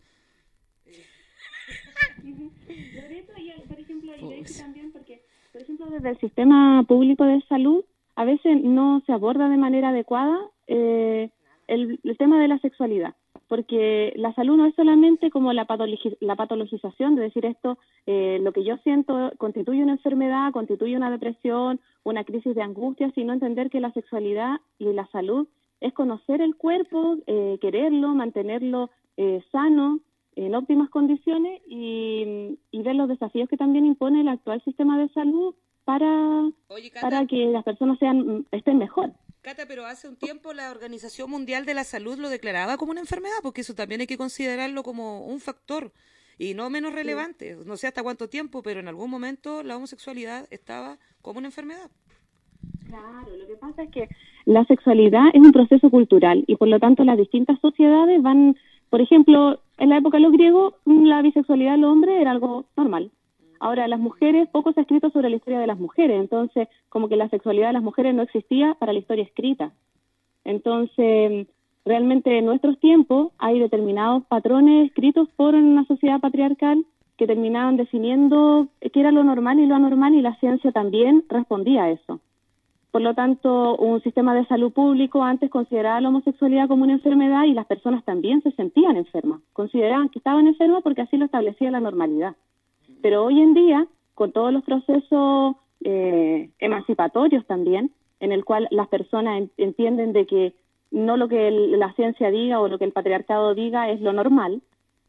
Loreto, por ejemplo, y Daisy también, porque, por ejemplo, desde el sistema público de salud, a veces no se aborda de manera adecuada el tema de la sexualidad, porque la salud no es solamente como la patologización de decir esto, lo que yo siento constituye una enfermedad, constituye una depresión, una crisis de angustia, sino entender que la sexualidad y la salud es conocer el cuerpo, quererlo, mantenerlo sano, en óptimas condiciones, y ver los desafíos que también impone el actual sistema de salud para que las personas estén mejor. Cata, pero hace un tiempo la Organización Mundial de la Salud lo declaraba como una enfermedad, porque eso también hay que considerarlo como un factor y no menos relevante. No sé hasta cuánto tiempo, pero en algún momento la homosexualidad estaba como una enfermedad. Claro, lo que pasa es que la sexualidad es un proceso cultural y por lo tanto las distintas sociedades van, por ejemplo, en la época de los griegos la bisexualidad del hombre era algo normal. Ahora, las mujeres, poco se ha escrito sobre la historia de las mujeres, entonces como que la sexualidad de las mujeres no existía para la historia escrita. Entonces, realmente en nuestros tiempos hay determinados patrones escritos por una sociedad patriarcal que terminaban definiendo qué era lo normal y lo anormal, y la ciencia también respondía a eso. Por lo tanto, un sistema de salud público antes consideraba la homosexualidad como una enfermedad y las personas también se sentían enfermas. Consideraban que estaban enfermas porque así lo establecía la normalidad. Pero hoy en día, con todos los procesos emancipatorios también, en el cual las personas entienden de que no lo que la ciencia diga o lo que el patriarcado diga es lo normal,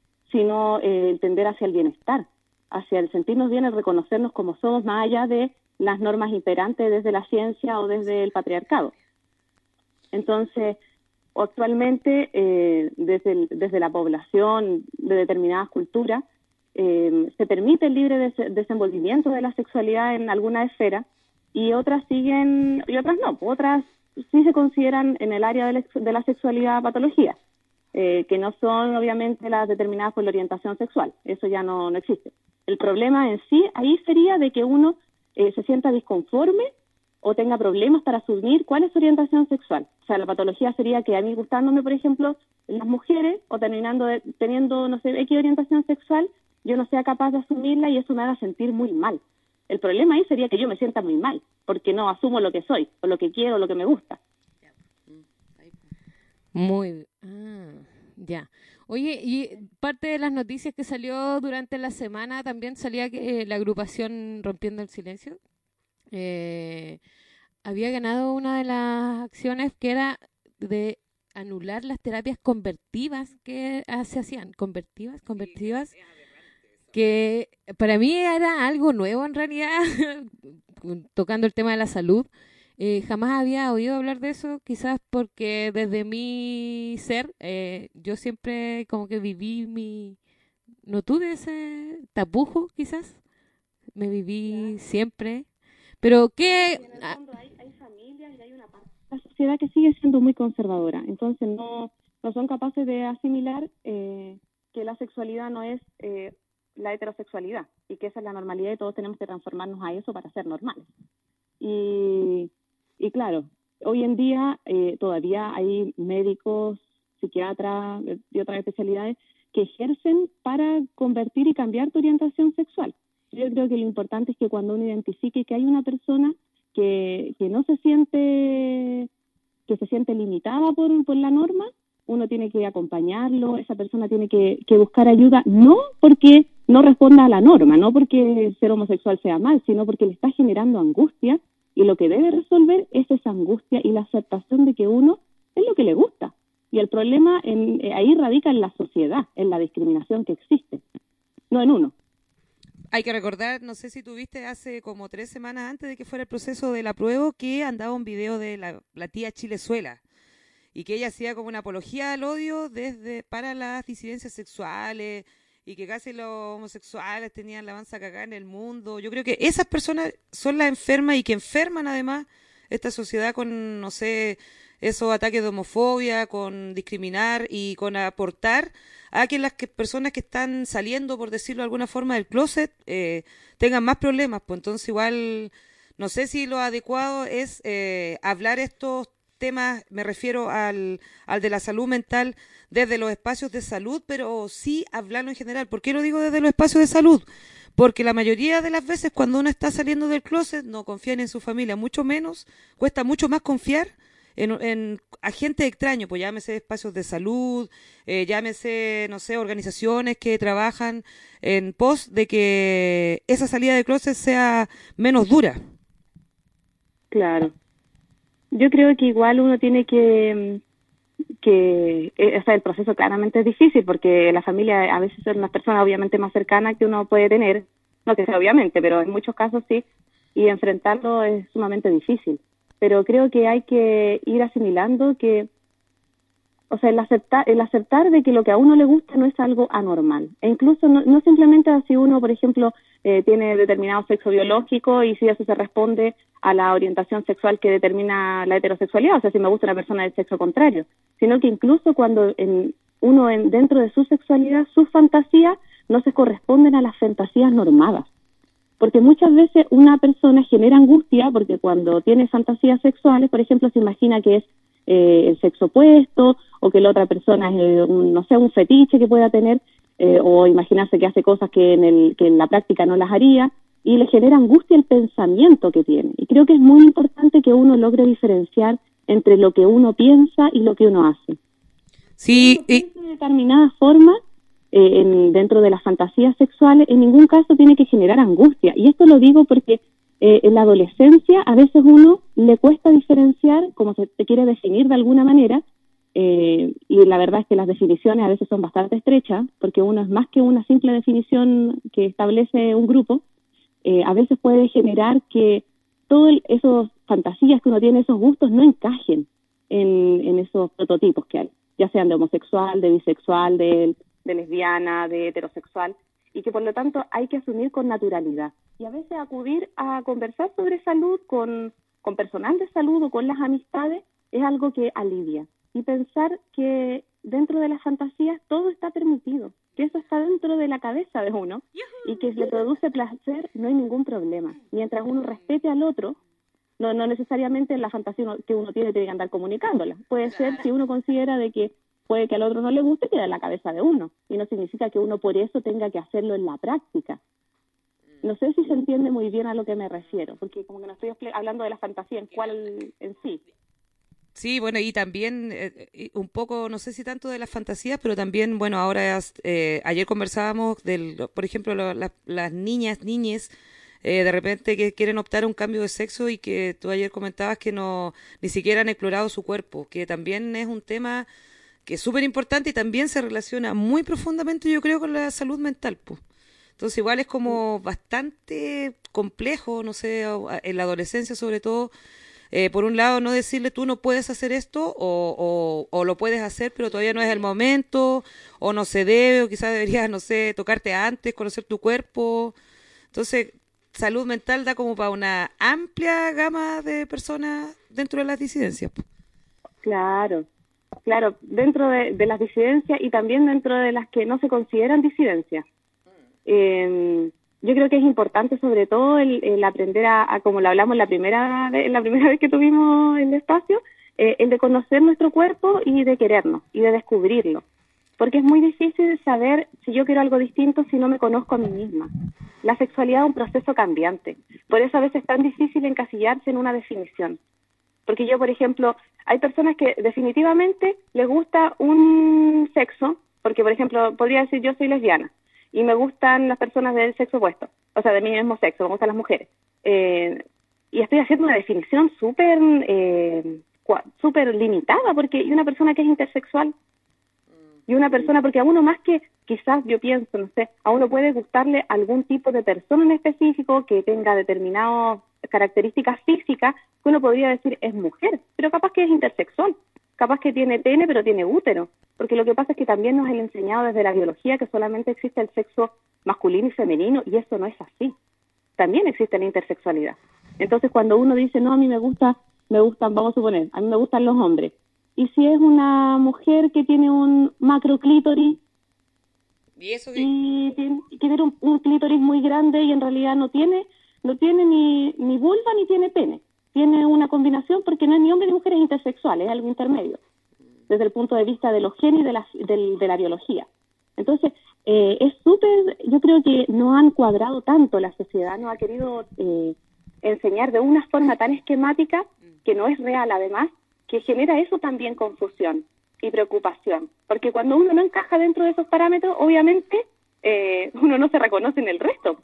sino tender hacia el bienestar, hacia el sentirnos bien, el reconocernos como somos, más allá de las normas imperantes desde la ciencia o desde el patriarcado. Entonces, actualmente, desde la población de determinadas culturas, se permite el libre desenvolvimiento de la sexualidad en alguna esfera, y otras siguen, y otras no, otras sí se consideran en el área de la sexualidad patología, que no son obviamente las determinadas por la orientación sexual. Eso ya no existe. El problema en sí ahí sería de que uno se sienta disconforme o tenga problemas para asumir cuál es su orientación sexual. O sea, la patología sería que a mí gustándome, por ejemplo, las mujeres, o teniendo, no sé, X orientación sexual, yo no sea capaz de asumirla y eso me haga sentir muy mal. El problema ahí sería que yo me sienta muy mal, porque no asumo lo que soy, o lo que quiero, o lo que me gusta. Muy ya. Oye, y parte de las noticias que salió durante la semana también salía que la agrupación Rompiendo el Silencio había ganado una de las acciones que era de anular las terapias convertivas que se hacían. Convertivas, que para mí era algo nuevo en realidad, tocando el tema de la salud. Jamás había oído hablar de eso, quizás porque desde mi ser, yo siempre como que no tuve ese tapujo, quizás, me viví siempre, pero que... En el fondo hay familias y hay una parte de la sociedad que sigue siendo muy conservadora, entonces no son capaces de asimilar que la sexualidad no es la heterosexualidad, y que esa es la normalidad y todos tenemos que transformarnos a eso para ser normales. Y claro, hoy en día todavía hay médicos, psiquiatras y otras especialidades que ejercen para convertir y cambiar tu orientación sexual. Yo creo que lo importante es que cuando uno identifique que hay una persona que no se siente limitada por la norma, uno tiene que acompañarlo, esa persona tiene que buscar ayuda, no porque no responda a la norma, no porque ser homosexual sea mal, sino porque le está generando angustia, y lo que debe resolver es esa angustia y la aceptación de que uno es lo que le gusta. Y el problema ahí radica en la sociedad, en la discriminación que existe, no en uno. Hay que recordar, no sé si tuviste hace como 3 semanas antes de que fuera el proceso del apruebo, que andaba un video de la tía Chilezuela, y que ella hacía como una apología al odio para las disidencias sexuales, y que casi los homosexuales tenían la mansa cagada en el mundo. Yo creo que esas personas son las enfermas, y que enferman además esta sociedad con, no sé, esos ataques de homofobia, con discriminar y con aportar a que las personas que están saliendo, por decirlo de alguna forma, del closet tengan más problemas. Pues entonces igual, no sé si lo adecuado es hablar estos temas, me refiero al de la salud mental desde los espacios de salud, pero sí hablarlo en general. ¿Por qué lo digo desde los espacios de salud? Porque la mayoría de las veces cuando uno está saliendo del closet no confían en su familia, mucho menos, cuesta mucho más confiar en agentes extraños, pues llámese espacios de salud, llámese, no sé, organizaciones que trabajan en pos de que esa salida de closet sea menos dura. Claro. Yo creo que igual uno tiene que o sea, el proceso claramente es difícil, porque la familia a veces son las personas obviamente más cercanas que uno puede tener, no que sea obviamente, pero en muchos casos sí, y enfrentarlo es sumamente difícil. Pero creo que hay que ir asimilando que, o sea, el aceptar de que lo que a uno le gusta no es algo anormal. E incluso no simplemente si uno, por ejemplo, tiene determinado sexo biológico y si eso se responde a la orientación sexual que determina la heterosexualidad, o sea, si me gusta una persona del sexo contrario, sino que incluso cuando uno dentro de su sexualidad, sus fantasías no se corresponden a las fantasías normadas. Porque muchas veces una persona genera angustia porque cuando tiene fantasías sexuales, por ejemplo, se imagina que es el sexo opuesto, o que la otra persona es, no sé, un fetiche que pueda tener, o imaginarse que hace cosas que en la práctica no las haría, y le genera angustia el pensamiento que tiene. Y creo que es muy importante que uno logre diferenciar entre lo que uno piensa y lo que uno hace. Sí, de determinada forma, dentro de las fantasías sexuales, en ningún caso tiene que generar angustia. Y esto lo digo porque en la adolescencia a veces uno le cuesta diferenciar, como se quiere definir de alguna manera, y la verdad es que las definiciones a veces son bastante estrechas, porque uno es más que una simple definición que establece un grupo, a veces puede generar que todas esas fantasías que uno tiene, esos gustos, no encajen en esos prototipos que hay, ya sean de homosexual, de bisexual, de lesbiana, de heterosexual, y que por lo tanto hay que asumir con naturalidad. Y a veces acudir a conversar sobre salud con personal de salud o con las amistades es algo que alivia. Y pensar que dentro de las fantasías todo está permitido, que eso está dentro de la cabeza de uno y que si le produce placer no hay ningún problema. Mientras uno respete al otro, no necesariamente la fantasía que uno tiene que andar comunicándola. Puede ser, si uno considera de que puede que al otro no le guste, queda en la cabeza de uno. Y no significa que uno por eso tenga que hacerlo en la práctica. No sé si se entiende muy bien a lo que me refiero, porque como que no estoy hablando de la fantasía en sí. Sí, bueno, y también un poco, no sé si tanto de las fantasías, pero también, bueno, ahora ayer conversábamos por ejemplo, las niñes, de repente que quieren optar a un cambio de sexo y que tú ayer comentabas que ni siquiera han explorado su cuerpo, que también es un tema que es súper importante y también se relaciona muy profundamente, yo creo, con la salud mental, pues. Entonces igual es como bastante complejo, no sé, en la adolescencia sobre todo, por un lado no decirle tú no puedes hacer esto o lo puedes hacer pero todavía no es el momento o no se debe o quizás deberías, no sé, tocarte antes, conocer tu cuerpo. Entonces salud mental da como para una amplia gama de personas dentro de las disidencias. Claro, dentro de las disidencias y también dentro de las que no se consideran disidencias. Yo creo que es importante sobre todo el aprender a como lo hablamos la primera vez que tuvimos el espacio, el de conocer nuestro cuerpo y de querernos y de descubrirlo. Porque es muy difícil saber si yo quiero algo distinto si no me conozco a mí misma. La sexualidad es un proceso cambiante. Por eso a veces es tan difícil encasillarse en una definición. Porque yo, por ejemplo, hay personas que definitivamente les gusta un sexo, porque, por ejemplo, podría decir yo soy lesbiana, y me gustan las personas del sexo opuesto, o sea, de mi mismo sexo, me gustan las mujeres. Y estoy haciendo una definición súper limitada, porque hay una persona que es intersexual, y una persona, porque a uno más que, quizás yo pienso, no sé, a uno puede gustarle algún tipo de persona en específico que tenga determinadas características físicas, que uno podría decir es mujer, pero capaz que es intersexual, capaz que tiene pene pero tiene útero, porque lo que pasa es que también nos han enseñado desde la biología que solamente existe el sexo masculino y femenino, y eso no es así, también existe la intersexualidad. Entonces cuando uno dice, no, a mí me gustan, vamos a suponer, a mí me gustan los hombres, y si es una mujer que tiene un macroclítoris, y tiene un clítoris muy grande y en realidad no tiene ni vulva ni tiene pene, tiene una combinación porque no es ni hombre ni mujer, es intersexual, es algo intermedio, desde el punto de vista de los genes y de la biología. Entonces, es súper, yo creo que no han cuadrado tanto, la sociedad no ha querido enseñar de una forma tan esquemática, que no es real además, que genera eso también confusión y preocupación, porque cuando uno no encaja dentro de esos parámetros, obviamente uno no se reconoce en el resto,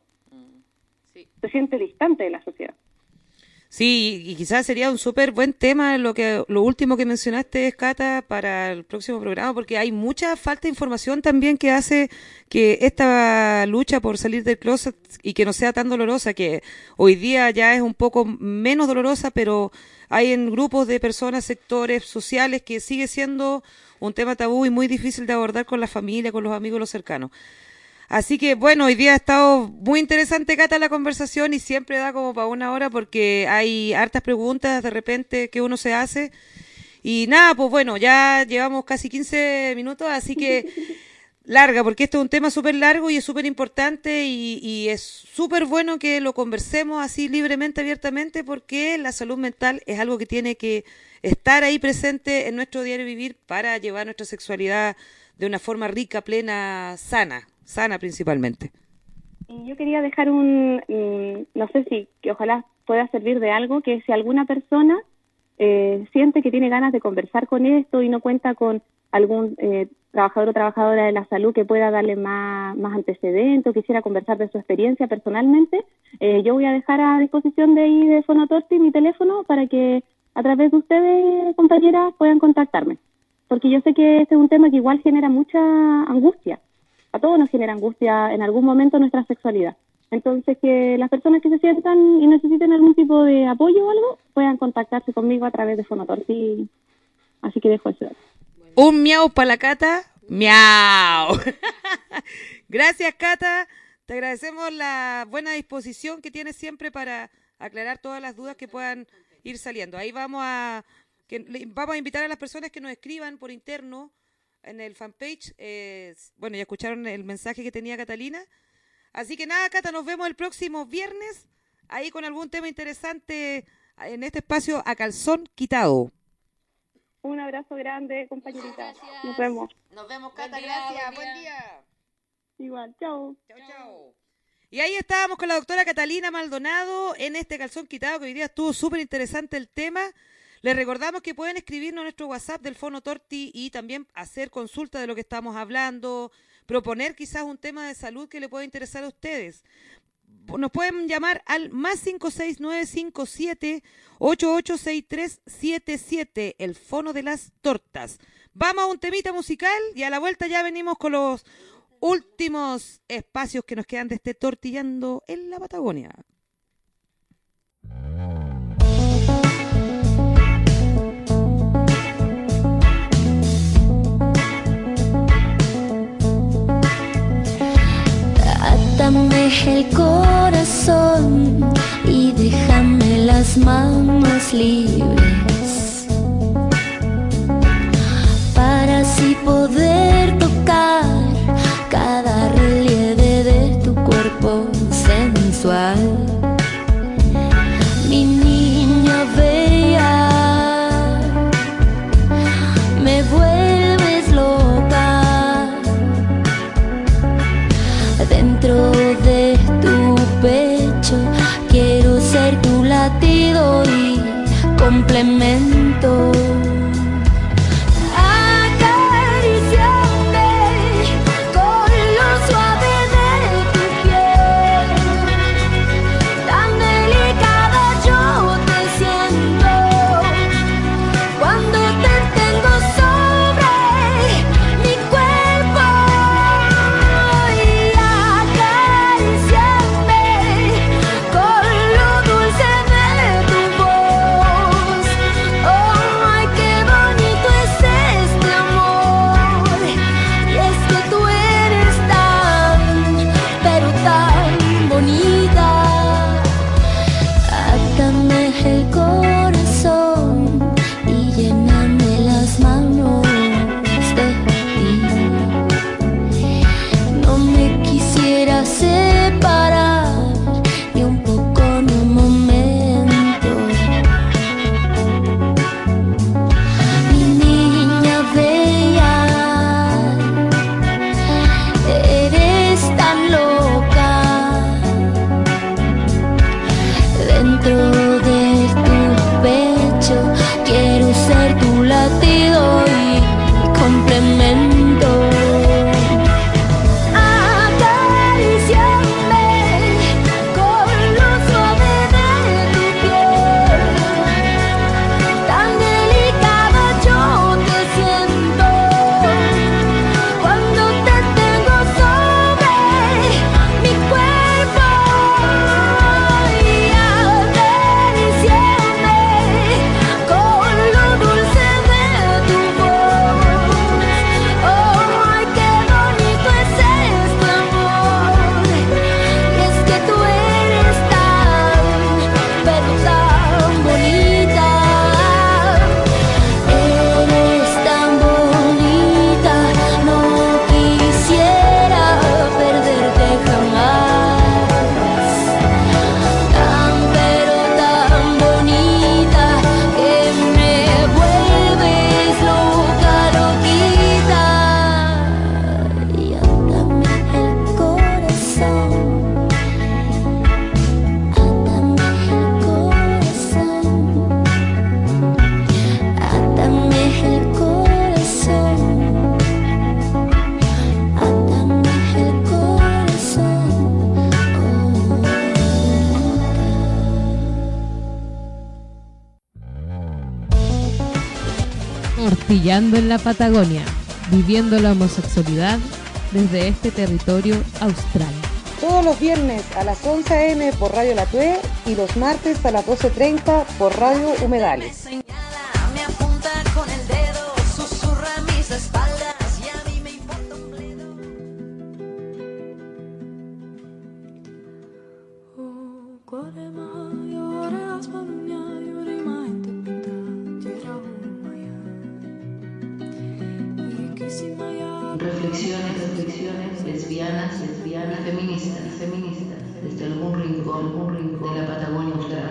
se siente distante de la sociedad. Sí, y quizás sería un súper buen tema lo último que mencionaste, Cata, para el próximo programa, porque hay mucha falta de información también que hace que esta lucha por salir del closet y que no sea tan dolorosa, que hoy día ya es un poco menos dolorosa, pero hay en grupos de personas, sectores sociales, que sigue siendo un tema tabú y muy difícil de abordar con la familia, con los amigos, los cercanos. Así que, bueno, hoy día ha estado muy interesante, Cata, la conversación, y siempre da como para una hora porque hay hartas preguntas de repente que uno se hace. Y nada, pues bueno, ya llevamos casi 15 minutos, así que larga, porque esto es un tema súper largo y es súper importante y es súper bueno que lo conversemos así libremente, abiertamente, porque la salud mental es algo que tiene que estar ahí presente en nuestro diario vivir para llevar nuestra sexualidad de una forma rica, plena, sana principalmente. Y yo quería dejar no sé si, que ojalá pueda servir de algo, que si alguna persona siente que tiene ganas de conversar con esto y no cuenta con algún trabajador o trabajadora de la salud que pueda darle más antecedentes o quisiera conversar de su experiencia personalmente, yo voy a dejar a disposición de Fonotorti mi teléfono para que a través de ustedes, compañeras, puedan contactarme. Porque yo sé que este es un tema que igual genera mucha angustia. A todos nos genera angustia en algún momento nuestra sexualidad. Entonces, que las personas que se sientan y necesiten algún tipo de apoyo o algo, puedan contactarse conmigo a través de Fonotorti. Así que dejo eso. Un miau para la Cata. ¡Miau! Gracias, Cata. Te agradecemos la buena disposición que tienes siempre para aclarar todas las dudas que puedan ir saliendo. Ahí vamos a invitar a las personas que nos escriban por interno en el fanpage. Bueno, ya escucharon el mensaje que tenía Catalina. Así que nada, Cata, nos vemos el próximo viernes, ahí con algún tema interesante en este espacio a calzón quitado. Un abrazo grande, compañerita. Nos vemos. Nos vemos, Cata, gracias. Buen día. Igual, chao. Chao. Y ahí estábamos con la doctora Catalina Maldonado en este calzón quitado, que hoy día estuvo súper interesante el tema. Les recordamos que pueden escribirnos a nuestro WhatsApp del Fonotorti y también hacer consulta de lo que estamos hablando, proponer quizás un tema de salud que le pueda interesar a ustedes. Nos pueden llamar al más 56957-886377, el fono de las tortas. Vamos a un temita musical y a la vuelta ya venimos con los últimos espacios que nos quedan de este Tortillando en la Patagonia. Átame el corazón y déjame las manos libres para así poder tocar cada relieve de tu cuerpo sensual. Mi niña bella, me vuelves loca. Dentro de tu pecho quiero ser tu latido y complemento. Tortillando en la Patagonia, viviendo la homosexualidad desde este territorio austral. Todos los viernes a las 11 a.m. por Radio La Tue y los martes a las 12:30 por Radio Humedales. Me apunta con el dedo, susurra mis espaldas y a mí me importa un bledo. Reflexiones lesbianas y feministas, desde algún rincón de la Patagonia Austral.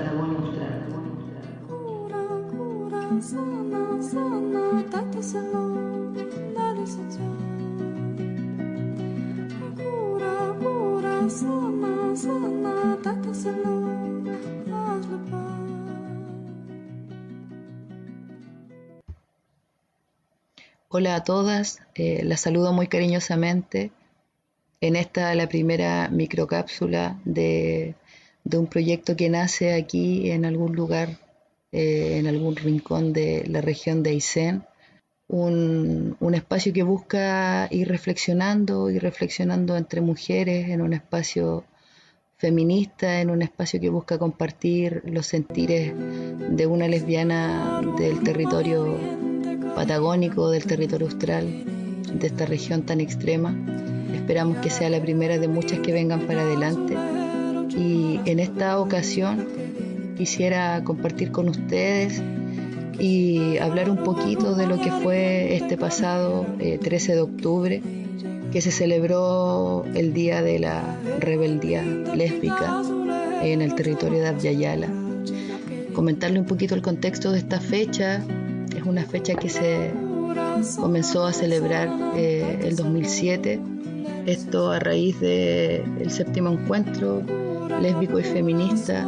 Hola a todas, las saludo muy cariñosamente en esta, la primera microcápsula de un proyecto que nace aquí en algún lugar, en algún rincón de la región de Aysén, un espacio que busca ir reflexionando entre mujeres, en un espacio feminista, en un espacio que busca compartir los sentires de una lesbiana del territorio patagónico, del territorio austral, de esta región tan extrema. Esperamos que sea la primera de muchas que vengan para adelante, y en esta ocasión quisiera compartir con ustedes y hablar un poquito de lo que fue este pasado 13 de octubre, que se celebró el Día de la Rebeldía Lésbica en el territorio de Abya Yala. Comentarle un poquito el contexto de esta fecha. Es una fecha que se comenzó a celebrar el 2007, esto a raíz del séptimo encuentro lésbico y feminista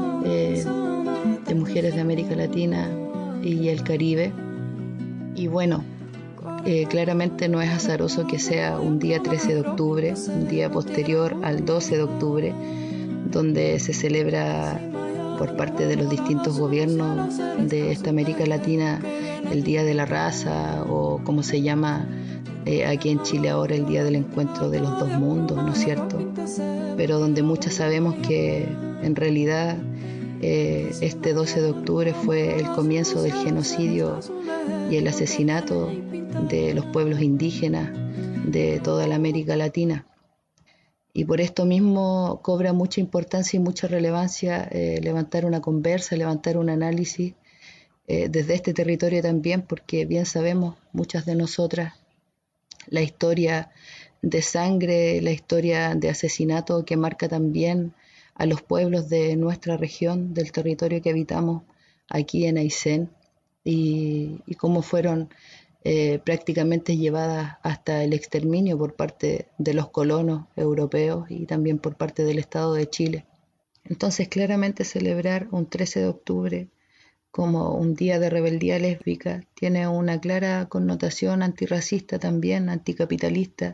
de mujeres de América Latina y el Caribe. Y bueno, claramente no es azaroso que sea un día 13 de octubre, un día posterior al 12 de octubre, donde se celebra por parte de los distintos gobiernos de esta América Latina el Día de la Raza, o como se llama aquí en Chile ahora, el Día del Encuentro de los Dos Mundos, ¿no es cierto? Pero donde muchas sabemos que en realidad este 12 de octubre fue el comienzo del genocidio y el asesinato de los pueblos indígenas de toda la América Latina. Y por esto mismo cobra mucha importancia y mucha relevancia levantar una conversa, levantar un análisis desde este territorio también, porque bien sabemos muchas de nosotras la historia de sangre, la historia de asesinato que marca también a los pueblos de nuestra región, del territorio que habitamos aquí en Aysén, y cómo fueron prácticamente llevadas hasta el exterminio por parte de los colonos europeos y también por parte del Estado de Chile. Entonces, claramente celebrar un 13 de octubre como un día de rebeldía lésbica tiene una clara connotación antirracista también, anticapitalista,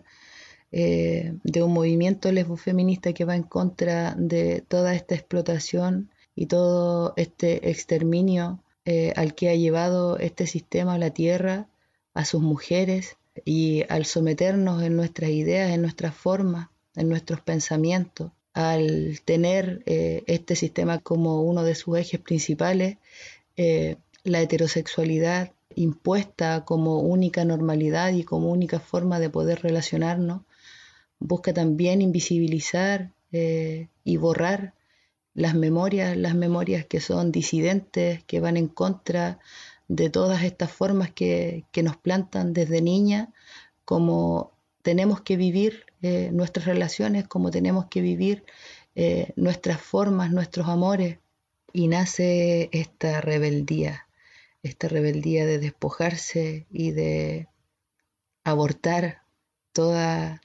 de un movimiento lesbofeminista que va en contra de toda esta explotación y todo este exterminio al que ha llevado este sistema a la tierra, a sus mujeres, y al someternos en nuestras ideas, en nuestras formas, en nuestros pensamientos, al tener este sistema como uno de sus ejes principales, la heterosexualidad impuesta como única normalidad y como única forma de poder relacionarnos, busca también invisibilizar y borrar las memorias que son disidentes, que van en contra de todas estas formas que nos plantan desde niña, como tenemos que vivir nuestras relaciones, como tenemos que vivir nuestras formas, nuestros amores. Y nace esta rebeldía de despojarse y de abortar toda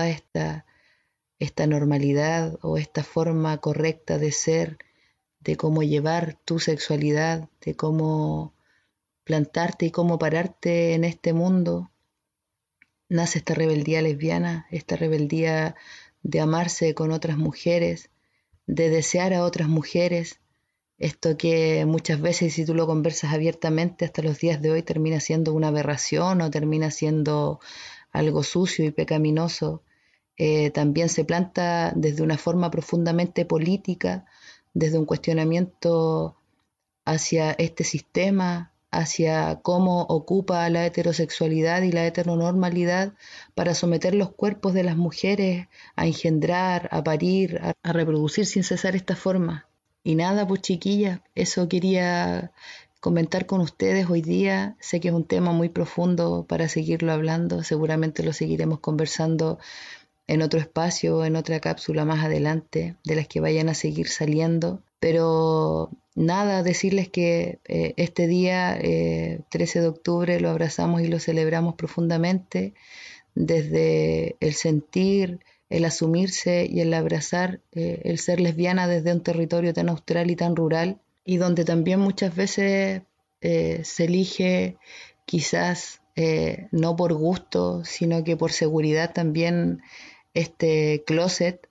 esta normalidad o esta forma correcta de ser, de cómo llevar tu sexualidad, de cómo plantarte y cómo pararte en este mundo. Nace esta rebeldía lesbiana, esta rebeldía de amarse con otras mujeres, de desear a otras mujeres. Esto que muchas veces, si tú lo conversas abiertamente, hasta los días de hoy termina siendo una aberración o termina siendo algo sucio y pecaminoso, también se planta desde una forma profundamente política, desde un cuestionamiento hacia este sistema, hacia cómo ocupa la heterosexualidad y la heteronormalidad para someter los cuerpos de las mujeres a engendrar, a parir, a reproducir sin cesar esta forma. Y nada, pues chiquillas, eso quería comentar con ustedes hoy día. Sé que es un tema muy profundo para seguirlo hablando, seguramente lo seguiremos conversando en otro espacio, en otra cápsula más adelante, de las que vayan a seguir saliendo. Pero nada, decirles que este día, 13 de octubre, lo abrazamos y lo celebramos profundamente desde el sentir, el asumirse y el abrazar el ser lesbiana desde un territorio tan austral y tan rural, y donde también muchas veces se elige quizás no por gusto, sino que por seguridad también este closet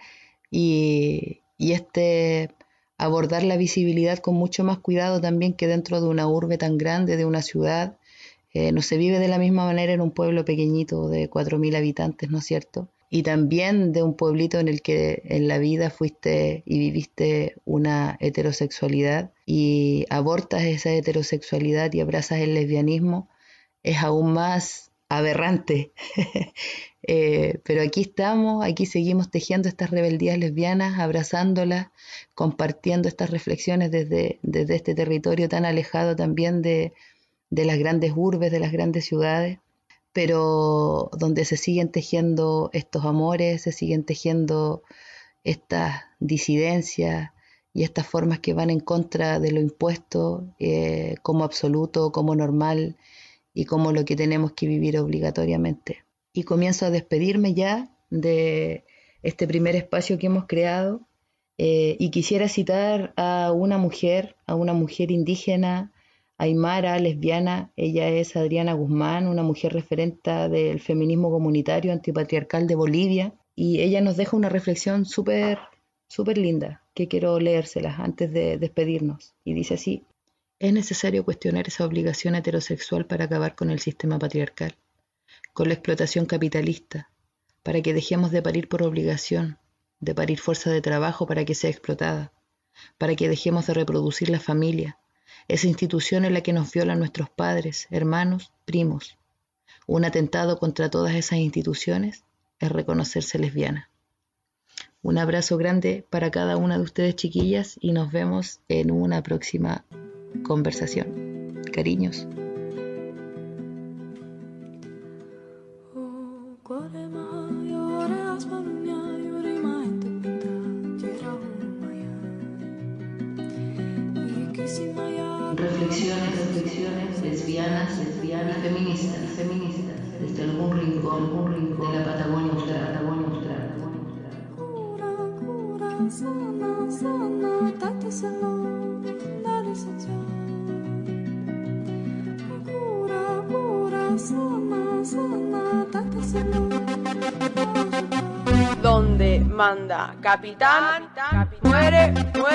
y abordar la visibilidad con mucho más cuidado también que dentro de una urbe tan grande, de una ciudad. No se vive de la misma manera en un pueblo pequeñito de 4.000 habitantes, ¿no es cierto? Y también de un pueblito en el que en la vida fuiste y viviste una heterosexualidad y abortas esa heterosexualidad y abrazas el lesbianismo, es aún más aberrante. Pero aquí estamos, aquí seguimos tejiendo estas rebeldías lesbianas, abrazándolas, compartiendo estas reflexiones desde este territorio tan alejado también de las grandes urbes, de las grandes ciudades, pero donde se siguen tejiendo estos amores, se siguen tejiendo estas disidencias y estas formas que van en contra de lo impuesto como absoluto, como normal y como lo que tenemos que vivir obligatoriamente. Y comienzo a despedirme ya de este primer espacio que hemos creado y quisiera citar a una mujer indígena, aymara, lesbiana. Ella es Adriana Guzmán, una mujer referente del feminismo comunitario antipatriarcal de Bolivia, y ella nos deja una reflexión súper linda que quiero leérselas antes de despedirnos, y dice así: es necesario cuestionar esa obligación heterosexual para acabar con el sistema patriarcal, con la explotación capitalista, para que dejemos de parir por obligación, de parir fuerza de trabajo para que sea explotada, para que dejemos de reproducir la familia, esa institución en la que nos violan nuestros padres, hermanos, primos. Un atentado contra todas esas instituciones es reconocerse lesbiana. Un abrazo grande para cada una de ustedes, chiquillas, y nos vemos en una próxima conversación. Cariños. Reflexiones lesbianas y feministas, desde algún rincón de la Patagonia Austral. Donde manda capitán, muere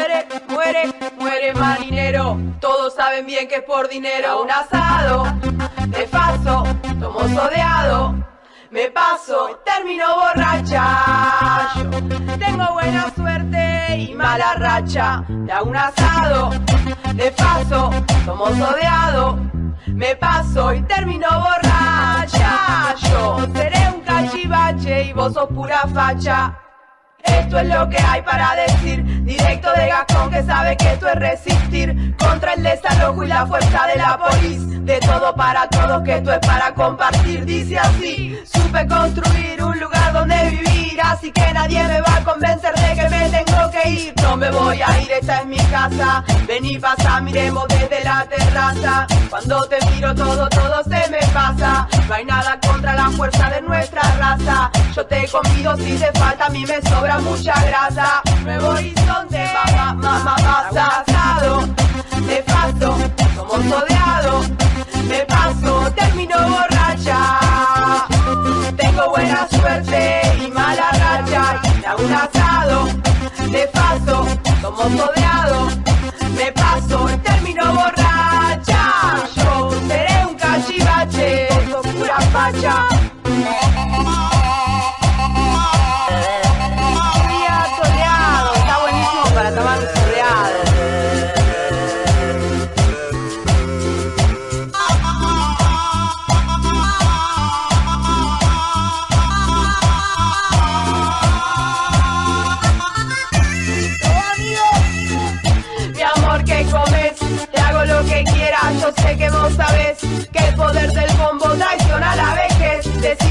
marinero. Todos saben bien que es por dinero. Un asado de paso, tomo sodeado, me paso, termino borracha. Yo tengo buena suerte y mala racha. Me hago un asado de paso, tomo sodeado, me paso y termino borracha. Yo seré un cachivache y vos sos pura facha. Esto es lo que hay para decir, directo de Gascón que sabe que esto es resistir contra el desalojo y la fuerza de la polis. De todo para todos, que esto es para compartir. Dice así: supe construir un lugar donde vivir, así que nadie me va a convencer de que me tengo que ir. No me voy a ir, esta es mi casa. Vení, pasa, miremos desde la terraza. Cuando te miro todo se me pasa. No hay nada contra la fuerza de nuestra raza. Yo te convido si te falta, a mí me sobra mucha grasa. Nuevo horizonte, mamá, asado, de paso, como sodeado, me paso, termino borracha. Tengo buena suerte y mala racha. Me hago un asado, de paso, como sodeado, me paso, termino borracha. Yo seré un cachivache, sos pura facha.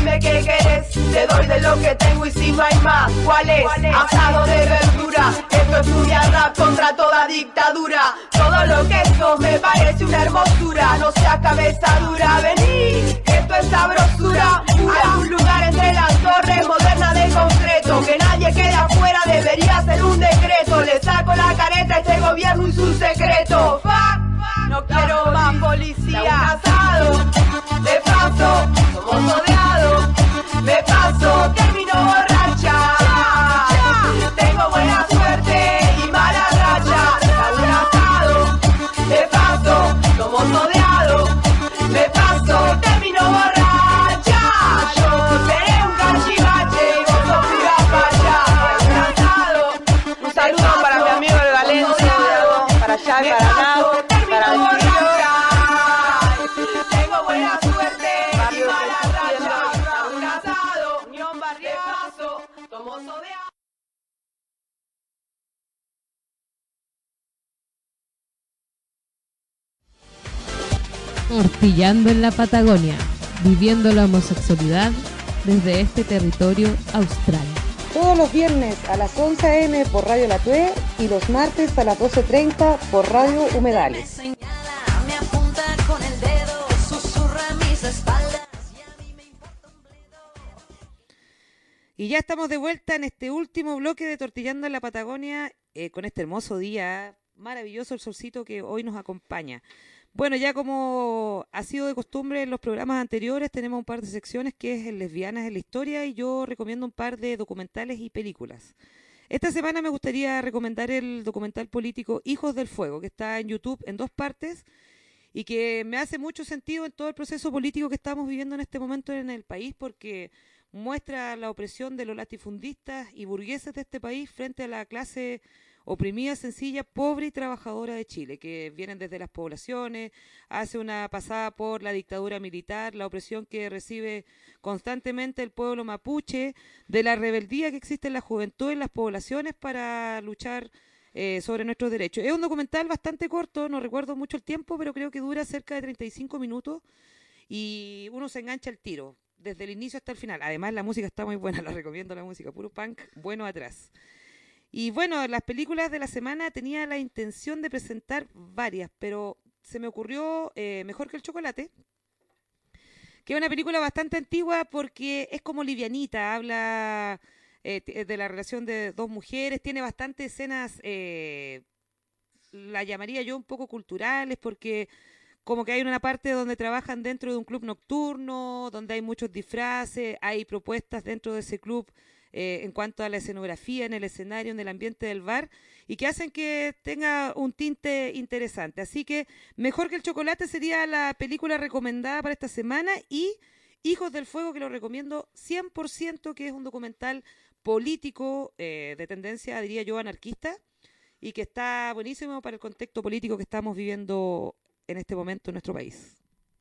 dime qué querés. Te doy de lo que tengo y si no hay más, ¿cuál es? Asado de verdura. Esto estudia rap contra toda dictadura. Todo lo que sos me parece una hermosura. No seas cabeza dura, vení, esto es sabrosura. Hay un lugar entre las torres, moderna de concreto. Que nadie quede afuera, debería ser un decreto. Le saco la careta a este gobierno y su secreto. No quiero más policía. Asado, de paso, somos odiados. Me paso, termino borracha. Tengo buena suerte y mala racha. Hago un asado, de paso, somos odiados. Me paso, termino borracha. Yo seré un cachivache y vos sos pura facha. Un asado, un saludo para mi amigo de Valencia, para allá, para acá, para el tengo buena suerte y mala racha. Un asado, unión barrio, paso, somos odiados. Tortillando en la Patagonia, viviendo la homosexualidad desde este territorio austral. Todos los viernes a las 11 a.m. por Radio La Tue y los martes a las 12:30 por Radio Humedales. Me apunta con el dedo, susurra mis espaldas. Y ya estamos de vuelta en este último bloque de Tortillando en la Patagonia, con este hermoso día, maravilloso el solcito que hoy nos acompaña. Bueno, ya como ha sido de costumbre en los programas anteriores, tenemos un par de secciones que es Lesbianas en la Historia y yo recomiendo un par de documentales y películas. Esta semana me gustaría recomendar el documental político Hijos del Fuego, que está en YouTube en 2 partes y que me hace mucho sentido en todo el proceso político que estamos viviendo en este momento en el país, porque muestra la opresión de los latifundistas y burgueses de este país frente a la clase oprimida, sencilla, pobre y trabajadora de Chile, que vienen desde las poblaciones, hace una pasada por la dictadura militar, la opresión que recibe constantemente el pueblo mapuche, de la rebeldía que existe en la juventud en las poblaciones para luchar sobre nuestros derechos. Es un documental bastante corto, no recuerdo mucho el tiempo, pero creo que dura cerca de 35 minutos y uno se engancha al tiro, desde el inicio hasta el final. Además, la música está muy buena, la recomiendo la música, puro punk bueno atrás. Y bueno, las películas de la semana tenía la intención de presentar varias, pero se me ocurrió Mejor que el chocolate, que es una película bastante antigua porque es como livianita, habla de la relación de 2 mujeres, tiene bastantes escenas, la llamaría yo un poco culturales, porque como que hay una parte donde trabajan dentro de un club nocturno, donde hay muchos disfraces, hay propuestas dentro de ese club en cuanto a la escenografía, en el escenario, en el ambiente del bar, y que hacen que tenga un tinte interesante. Así que Mejor que el chocolate sería la película recomendada para esta semana, y Hijos del Fuego, que lo recomiendo 100%, que es un documental político de tendencia, diría yo, anarquista, y que está buenísimo para el contexto político que estamos viviendo en este momento en nuestro país.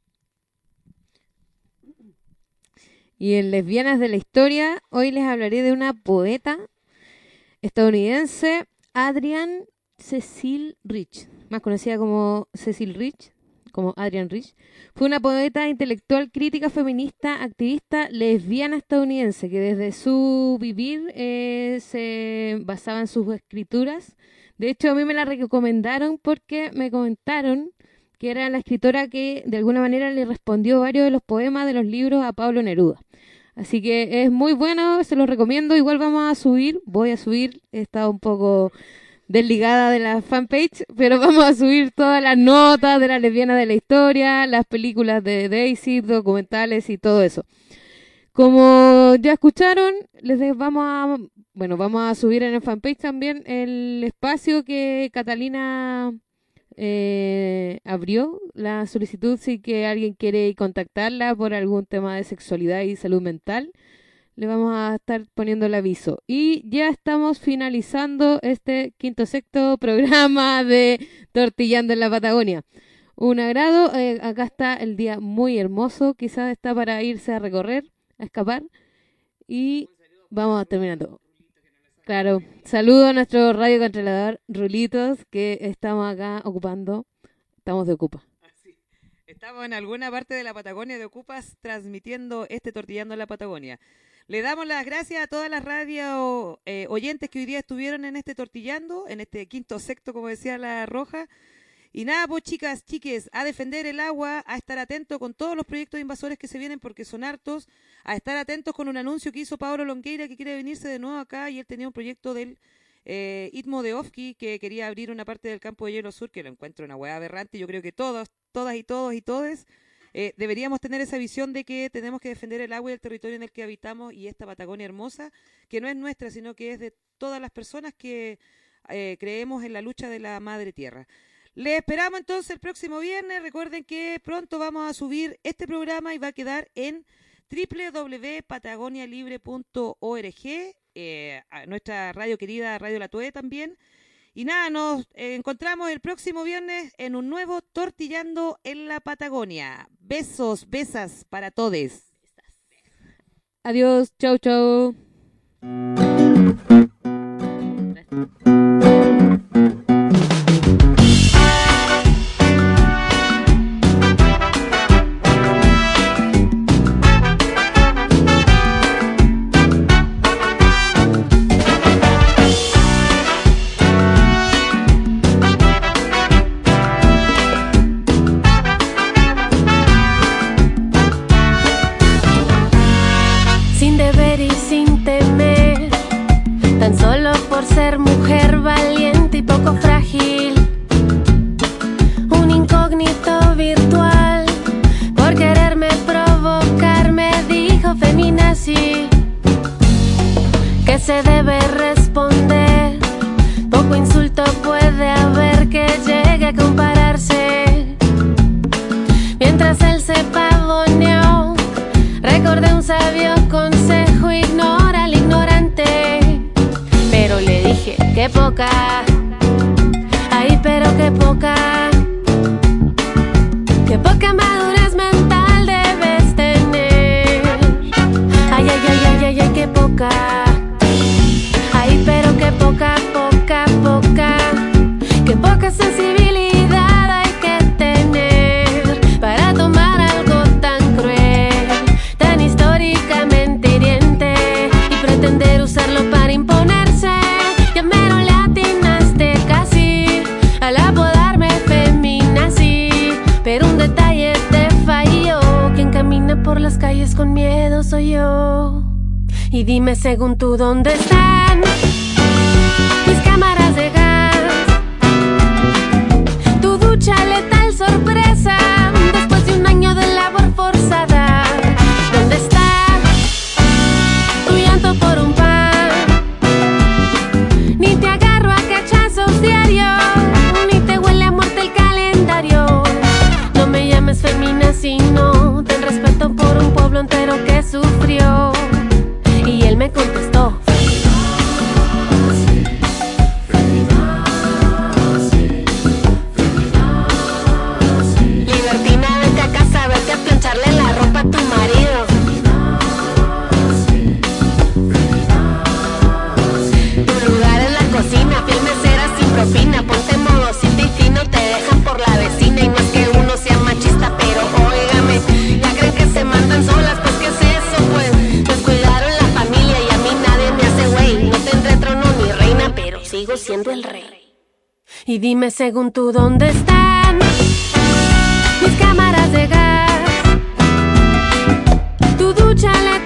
Y en Lesbianas de la Historia, hoy les hablaré de una poeta estadounidense, Adrienne Cecil Rich, más conocida como Cecil Rich, como Adrienne Rich. Fue una poeta intelectual, crítica, feminista, activista, lesbiana estadounidense, que desde su vivir se basaba en sus escrituras. De hecho, a mí me la recomendaron porque me comentaron que era la escritora que de alguna manera le respondió varios de los poemas de los libros a Pablo Neruda. Así que es muy bueno, se los recomiendo. Igual voy a subir, he estado un poco desligada de la fanpage, pero vamos a subir todas las notas de las lesbianas de la historia, las películas de Daisy, documentales y todo eso. Como ya escucharon, vamos a subir en el fanpage también el espacio que Catalina abrió la solicitud si que alguien quiere contactarla por algún tema de sexualidad y salud mental. Le vamos a estar poniendo el aviso. Y ya estamos finalizando este 5º programa de Tortillando en la Patagonia. Un agrado, acá está el día muy hermoso, quizás está para irse a recorrer, a escapar, y vamos terminando. Claro, saludo a nuestro radiocontrolador Rulitos, que estamos acá ocupando, estamos de ocupa. Estamos en alguna parte de la Patagonia de Ocupas transmitiendo Tortillando en la Patagonia. Le damos las gracias a todas las radio oyentes que hoy día estuvieron en Tortillando, en este quinto secto, como decía la Roja. Y nada, pues chicas, chiques, a defender el agua, a estar atentos con todos los proyectos de invasores que se vienen porque son hartos, a estar atentos con un anuncio que hizo Pablo Longueira que quiere venirse de nuevo acá y él tenía un proyecto del Istmo de Ofqui que quería abrir una parte del campo de hielo sur, que lo encuentro una hueá aberrante. Yo creo que todas y todos deberíamos tener esa visión de que tenemos que defender el agua y el territorio en el que habitamos y esta Patagonia hermosa, que no es nuestra, sino que es de todas las personas que creemos en la lucha de la madre tierra. Les esperamos entonces el próximo viernes. Recuerden que pronto vamos a subir este programa y va a quedar en www.patagonialibre.org, a nuestra radio querida Radio La Tue también. Y nada, nos encontramos el próximo viernes en un nuevo Tortillando en la Patagonia. Besos, besas para todes. Adiós, chau, chau. Ser mujer valiente y poco frágil, un incógnito virtual, por quererme provocar me dijo feminazi que se debe responder, poco insulto puede haber que llegue a compararse. Mientras él se pavoneó, recordé un sabio consejo: ignora al ignorante. Pero le dije, qué poca, ay, pero qué poca madurez mental debes tener. Ay, ay, ay, ay, ay, ay, qué poca, ay, pero qué poca sensibilidad hay que tener para tomar algo tan cruel, tan históricamente hiriente y pretender usarlo para imponer. Ya mero le atinaste casi al apodarme feminazi, pero un detalle te falló: quien camina por las calles con miedo soy yo. Y dime según tú, ¿dónde están mis cámaras de gas? Tu ducha letal sorpresa después de un año de labor forzada. ¿Dónde está tu llanto por un pan? Ni te agarro a cachazos diarios, ni te huele a muerte el calendario. No me llames feminazi, no, ten respeto por un pueblo entero que sufrió. Y él me contestó: libertina, vete a casa, vete a plancharle la ropa a tu marido. Tu lugar es la cocina, piel mesera sin propina. Ponte modosita y fino, te dejan por la vecina. Y no es que uno sea machista, pero óigame, ya creen que se mandan solas, pues ¿qué es eso? Pues descuidaron la familia y a mí nadie me hace güey. No tendré trono ni reina, pero sigo siendo el rey. Y dime según tú, ¿dónde están mis cámaras de gas? Tu ducha le